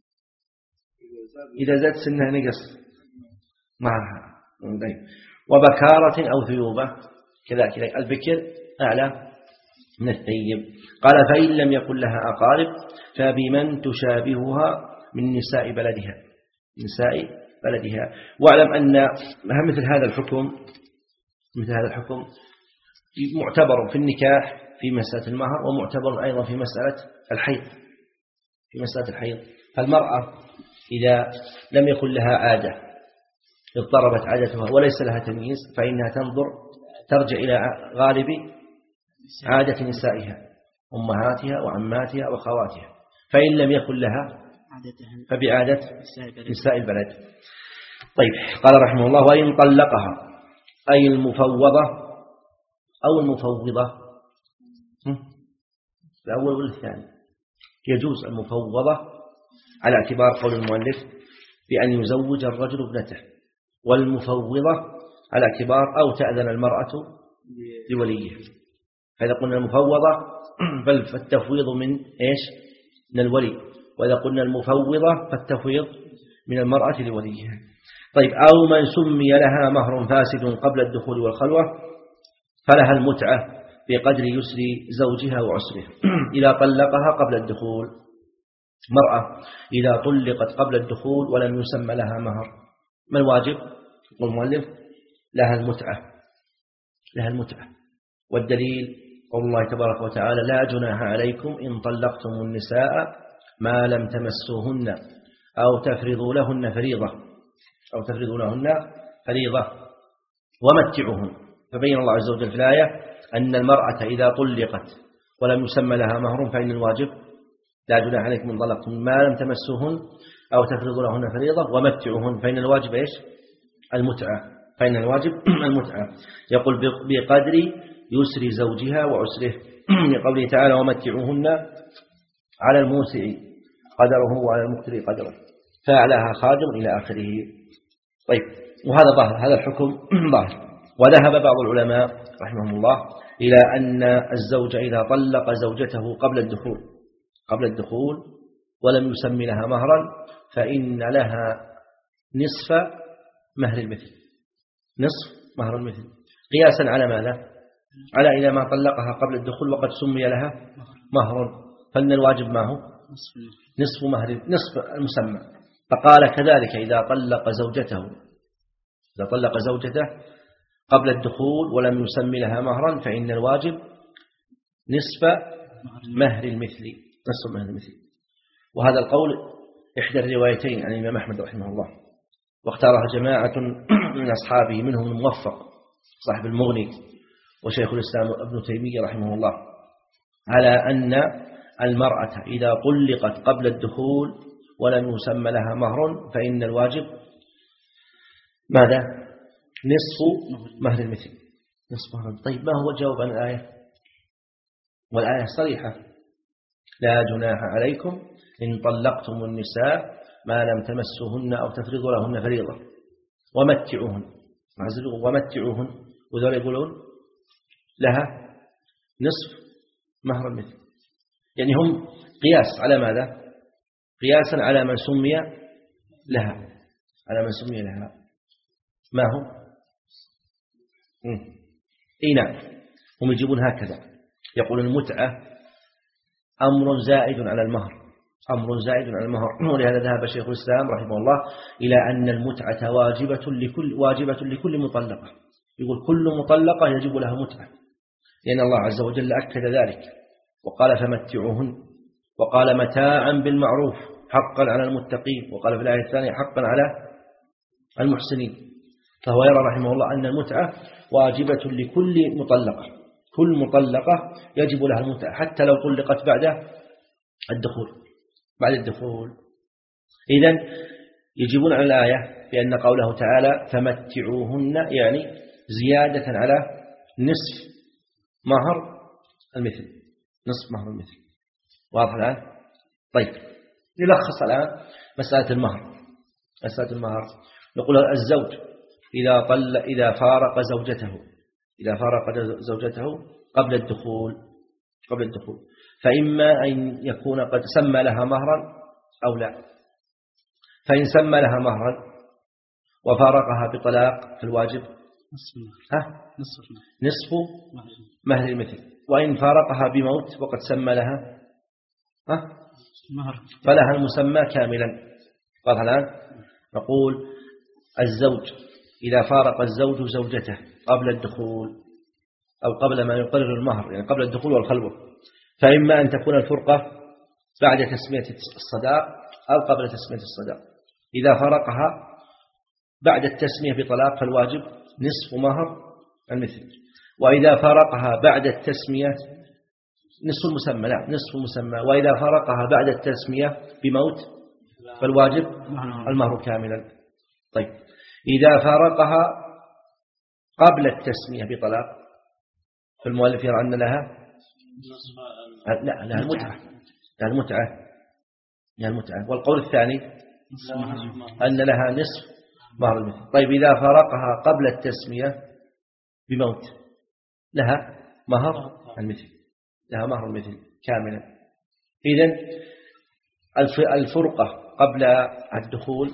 إذا زاد سنها نقص معها. وبكارة أو ثيوبة كذلك البكر أعلى من الثيب. قال فإن لم يكن لها أقارب فبمن تشابهها من نساء بلدها نساء بلدها. واعلم أن مثل هذا الحكم مثل هذا الحكم معتبر في النكاح في مسألة المهر ومعتبر أيضا في مسألة الحيض في مسألة الحيض. فالمرأة إذا لم يكن لها عادة اضطربت عادتها وليس لها تمييز فإنها تنظر ترجع إلى غالب عادة نسائها أمهاتها وعماتها وخواتها. فإن لم يكن لها فبعادة نساء البلد. طيب قال رحمه الله وإن طلقها أي المفوضة أو المفوضة الأول والثاني يجوز المفوضة على اعتبار قول المؤلف بأن يزوج الرجل ابنته، والمفوضة على اعتبار أو تأذن المرأة لوليها. فإذا قلنا المفوضة بل فالتفويض من إيش من الولي، وإذا قلنا المفوضة فالتفويض من المرأة لوليها. طيب أو من سمي لها مهر فاسد قبل الدخول والخلوة فلها المتعة بقدر يسر زوجها وعسره إذا طلقها قبل الدخول. مرأة إذا طلقت قبل الدخول ولم يسمى لها مهر ما الواجب؟ والمؤلف لها المتعة لها المتعة والدليل قول الله تبارك وتعالى لا جناح عليكم إن طلقتم النساء ما لم تمسوهن أو تفرضوا لهن فريضة أو تفرضوا لهن فريضة ومتعوهن. فبين الله عز وجل في الآية أن المرأة إذا طلقت ولم يسمى لها مهر فإن الواجب لا جناح عليكم إن طلقتم ما لم تمسوهن أو تفرضوا لهن فريضة ومتعوهن فإن الواجب إيش؟ المتعة فإن الواجب المتعة. يقول بقدر يسر زوجها وعسره لقوله تعالى ومتعوهن على الموسع قدره وعلى المقتر قدره فأعلاها خادم إلى آخره. طيب وهذا ظاهر هذا الحكم ظاهر. وذهب بعض العلماء رحمهم الله إلى أن الزوج إذا طلق زوجته قبل الدخول قبل الدخول ولم يسمي لها مهرا فإن لها نصف مهر المثل نصف مهر المثل قياسا على ماذا؟ على إذا ما طلقها قبل الدخول وقد سمي لها مهر فإن الواجب ما هو؟ نصف مهر نصف المسمى. فقال كذلك إذا طلق زوجته إذا طلق زوجته قبل الدخول ولم يسمي لها مهرا فإن الواجب نصف مهر المثل، نصف مهر المثل. وهذا القول إحدى الروايتين عن الإمام أحمد رحمه الله، واختارها جماعة من أصحابه منهم الموفق صاحب المغني وشيخ الإسلام ابن تيمية رحمه الله، على أن المرأة إذا طلقت قبل الدخول ولم يسمى لها مهر فإن الواجب ماذا؟ نصف مهر المثل، نصف مهر. طيب ما هو جواب عن الآية؟ والآية صريحة: لا جناح عليكم إن طلقتم النساء ما لم تمسوهن أو تفرضوا لهن فريضة ومتعوهن، ومتعوهن، وذول يقولون لها نصف مهر المثل. يعني هم قياس على ماذا؟ قياسا على من سمي لها، على من سمي لها. ما هو؟ اي نعم، هم يجيبون هكذا، يقول المتعة أمر زائد على المهر، أمر زائد على المهر. ولهذا ذهب شيخ الإسلام رحمه الله إلى أن المتعة واجبة لكل واجبة لكل مطلقة، يقول كل مطلقة يجب لها متعة، لأن الله عز وجل أكد ذلك وقال فمتعوهن، وقال متاعا بالمعروف حقا على المتقين، وقال في الآية الثانية حقا على المحسنين. فهو يرى رحمه الله أن المتعة واجبة لكل مطلقة، كل مطلقة يجب لها المتعة حتى لو طلقت بعد الدخول، بعد الدخول. إذن يجيبون على الآية بأن قوله تعالى فمتعوهن يعني زيادة على نصف مهر المثل، نصف مهر المثل. واضح الآن؟ طيب نلخص الآن مسألة المهر. مسألة المهر نقول الزوج إذا طل إذا فارق زوجته إذا فارق زوجته قبل الدخول قبل الدخول فإما أن يكون قد سمى لها مهرا أو لا. فإن سمى لها مهرا وفارقها بطلاق فالواجب نصف مهر المثل، وإن فارقها بموت وقد سمى لها فلها المسمى كاملا. قال الآن نقول الزوج إذا فارق الزوج زوجته قبل الدخول أو قبل ما يقرر المهر، يعني قبل الدخول والخلوة، فإما أن تكون الفرقة بعد تسمية الصداق أو قبل تسمية الصداق. إذا فرقها بعد التسمية بطلاق فالواجب نصف مهر المثل، وإذا فرقها بعد التسمية نصف المسمى، لا نصف المسمى، وإذا فرقها بعد التسمية بموت فالواجب المهر كاملا. طيب إذا فرقها قبل التسمية بطلاق فالمؤلف يرى أن لها لا لها المتعة، لها المتعة، لها المتعة. والقول الثاني أن لها نصف مهر المثل. طيب إذا فرقها قبل التسمية بموت لها مهر المثل، لها مهر المثل كاملا. إذن الفرقة قبل الدخول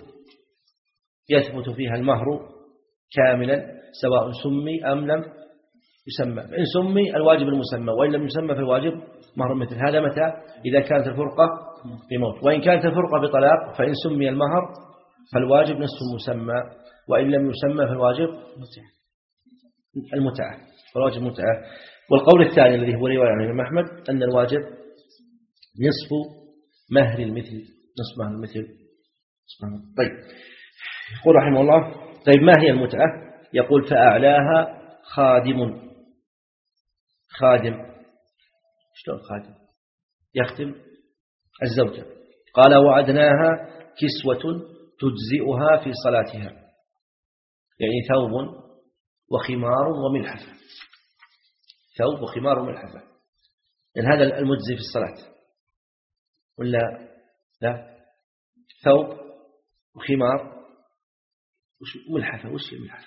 يثبت فيها المهر كاملا سواء سمي أم لم يسمى. إن سمي الواجب المسمى، وإن لم يسمى فالواجب مهر المثل. هذا متى؟ إذا كانت الفرقة بموت. وإن كانت الفرقة بطلاق فإن سمي المهر فالواجب نصف المسمى، وإن لم يسمى فالواجب المتعة، فالواجب متعة. والقول الثاني الذي هو رواية عن الإمام أحمد أن الواجب نصف مهر المثل، نصف مهر المثل. طيب يقول رحمه الله طيب ما هي المتعة؟ يقول فأعلاها خادم. خادم شلون خادم؟ يخدم الزوجة. قال وعدناها كسوة تجزئها في صلاتها، يعني ثوب وخمار وملحفة، ثوب وخمار وملحفة، يعني هذا المجزي في الصلاة ولا لا؟ ثوب وخمار وملحفة. وش الملحفة؟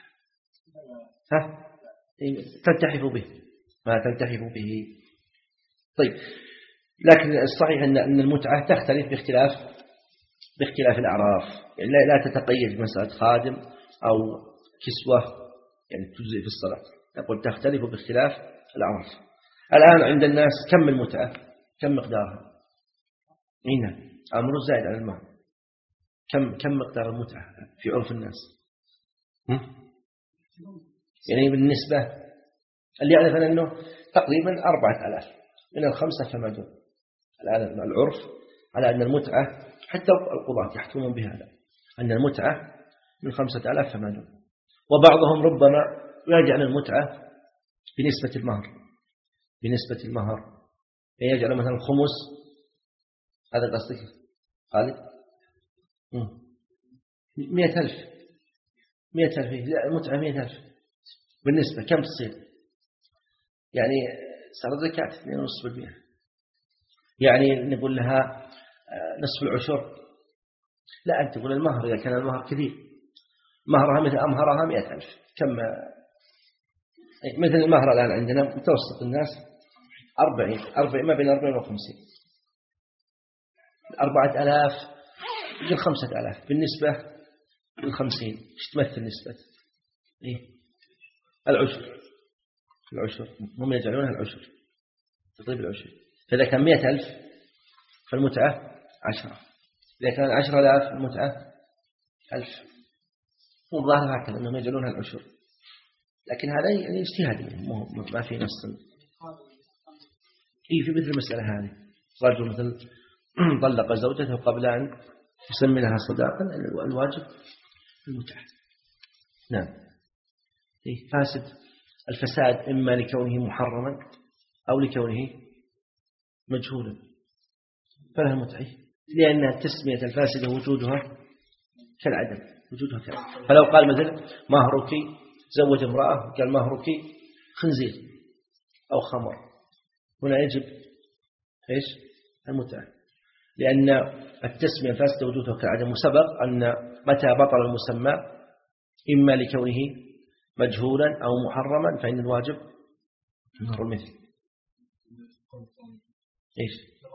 ها؟ تلتحف به، ما تلتحف به. طيب لكن الصحيح أن المتعة تختلف باختلاف باختلاف الأعراف، يعني لا تتقيد بمسألة خادم أو كسوة يعني تجزئ في الصلاة، نقول تختلف باختلاف الأعراف. الآن عند الناس كم المتعة؟ كم مقدارها؟ هنا أمر زائد على المهر. كم كم مقدار المتعة في عرف الناس؟ يعني بالنسبة اللي يعرف أنه تقريبا أربعة آلاف من الخمسة فما دون. الآن العرف على أن المتعة حتى القضاة يحكمون بهذا، أن المتعة من خمسة آلاف فما دون. وبعضهم ربما يجعل المتعة بنسبة المهر، بنسبة المهر يجعل مثلا الخمس، هذا قصدك خالد؟ مئة ألف، مئة ألف، لا المتعة مئة ألف بالنسبة كم تصير؟ يعني صار زكاة اثنين ونصف بالمئة، يعني نقول لها نصف العشر. لا أنت تقول المهر إذا كان المهر كثير، مهرها مثل أمهرها مئة ألف، كم مثل المهر الآن عندنا متوسط الناس أربعين، أربعين ما بين أربعين وخمسين، أربعة آلاف يجي خمسة آلاف بالنسبة للخمسين. إيش تمثل نسبة؟ إيه؟ العشر، العشر هم يجعلونها العشر، تطيب العشر. فإذا كان مئة ألف فالمتعة عشرة، إذا كان عشرة آلاف المتعة ألف. والظاهر هكذا أنهم يجعلونها العشر، لكن هذا يعني اجتهادي ما في نص. إيه في مثل المسألة هذه، رجل مثل طلق زوجته قبل أن يسمي لها صداقا، الواجب المتعة. نعم. إيه فاسد الفساد إما لكونه محرما أو لكونه مجهولا، فلها المتعة، لأن تسمية الفاسدة وجودها كالعدم، وجودها كالعدم. فلو قال مثلا مهرك زوج امرأة، قال مهرك خنزير أو خمر، هنا يجب إيش المتعة، لأن التسمية الفاسدة وجودها كالعدم. وسبق أن متى بطل المسمى إما لكونه مجهولا أو محرما فإن الواجب مهر المثل. إيش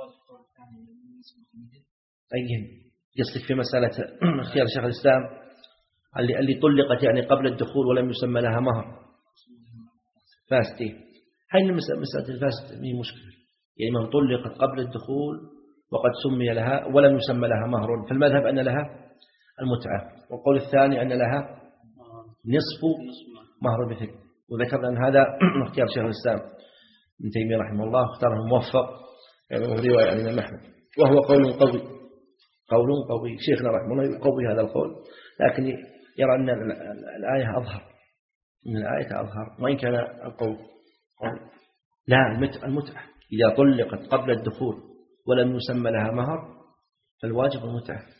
أيهم يصدق في مسألة اختيار شيخ الإسلام اللي, اللي طلقت يعني قبل الدخول ولم يسمى لها مهر فاسدة. هاي مسألة الفاسد هي مشكلة، يعني من طلقت قبل الدخول وقد سمي لها ولم يسمى لها مهر، فالمذهب أن لها المتعة، والقول الثاني أن لها نصف مهر المثل. وذكرنا أن هذا اختيار شيخ الإسلام ابن تيمية رحمه الله، اختاره موفق يعني رواية عن الإمام أحمد، وهو قول قوي، قول قوي. شيخنا رحمه الله يقوي هذا القول، لكن يرى أن الآية أظهر، أن الآية أظهر، وإن كان القول لا المتعة إذا طلقت قبل الدخول ولم يسمى لها مهر فالواجب المتعة.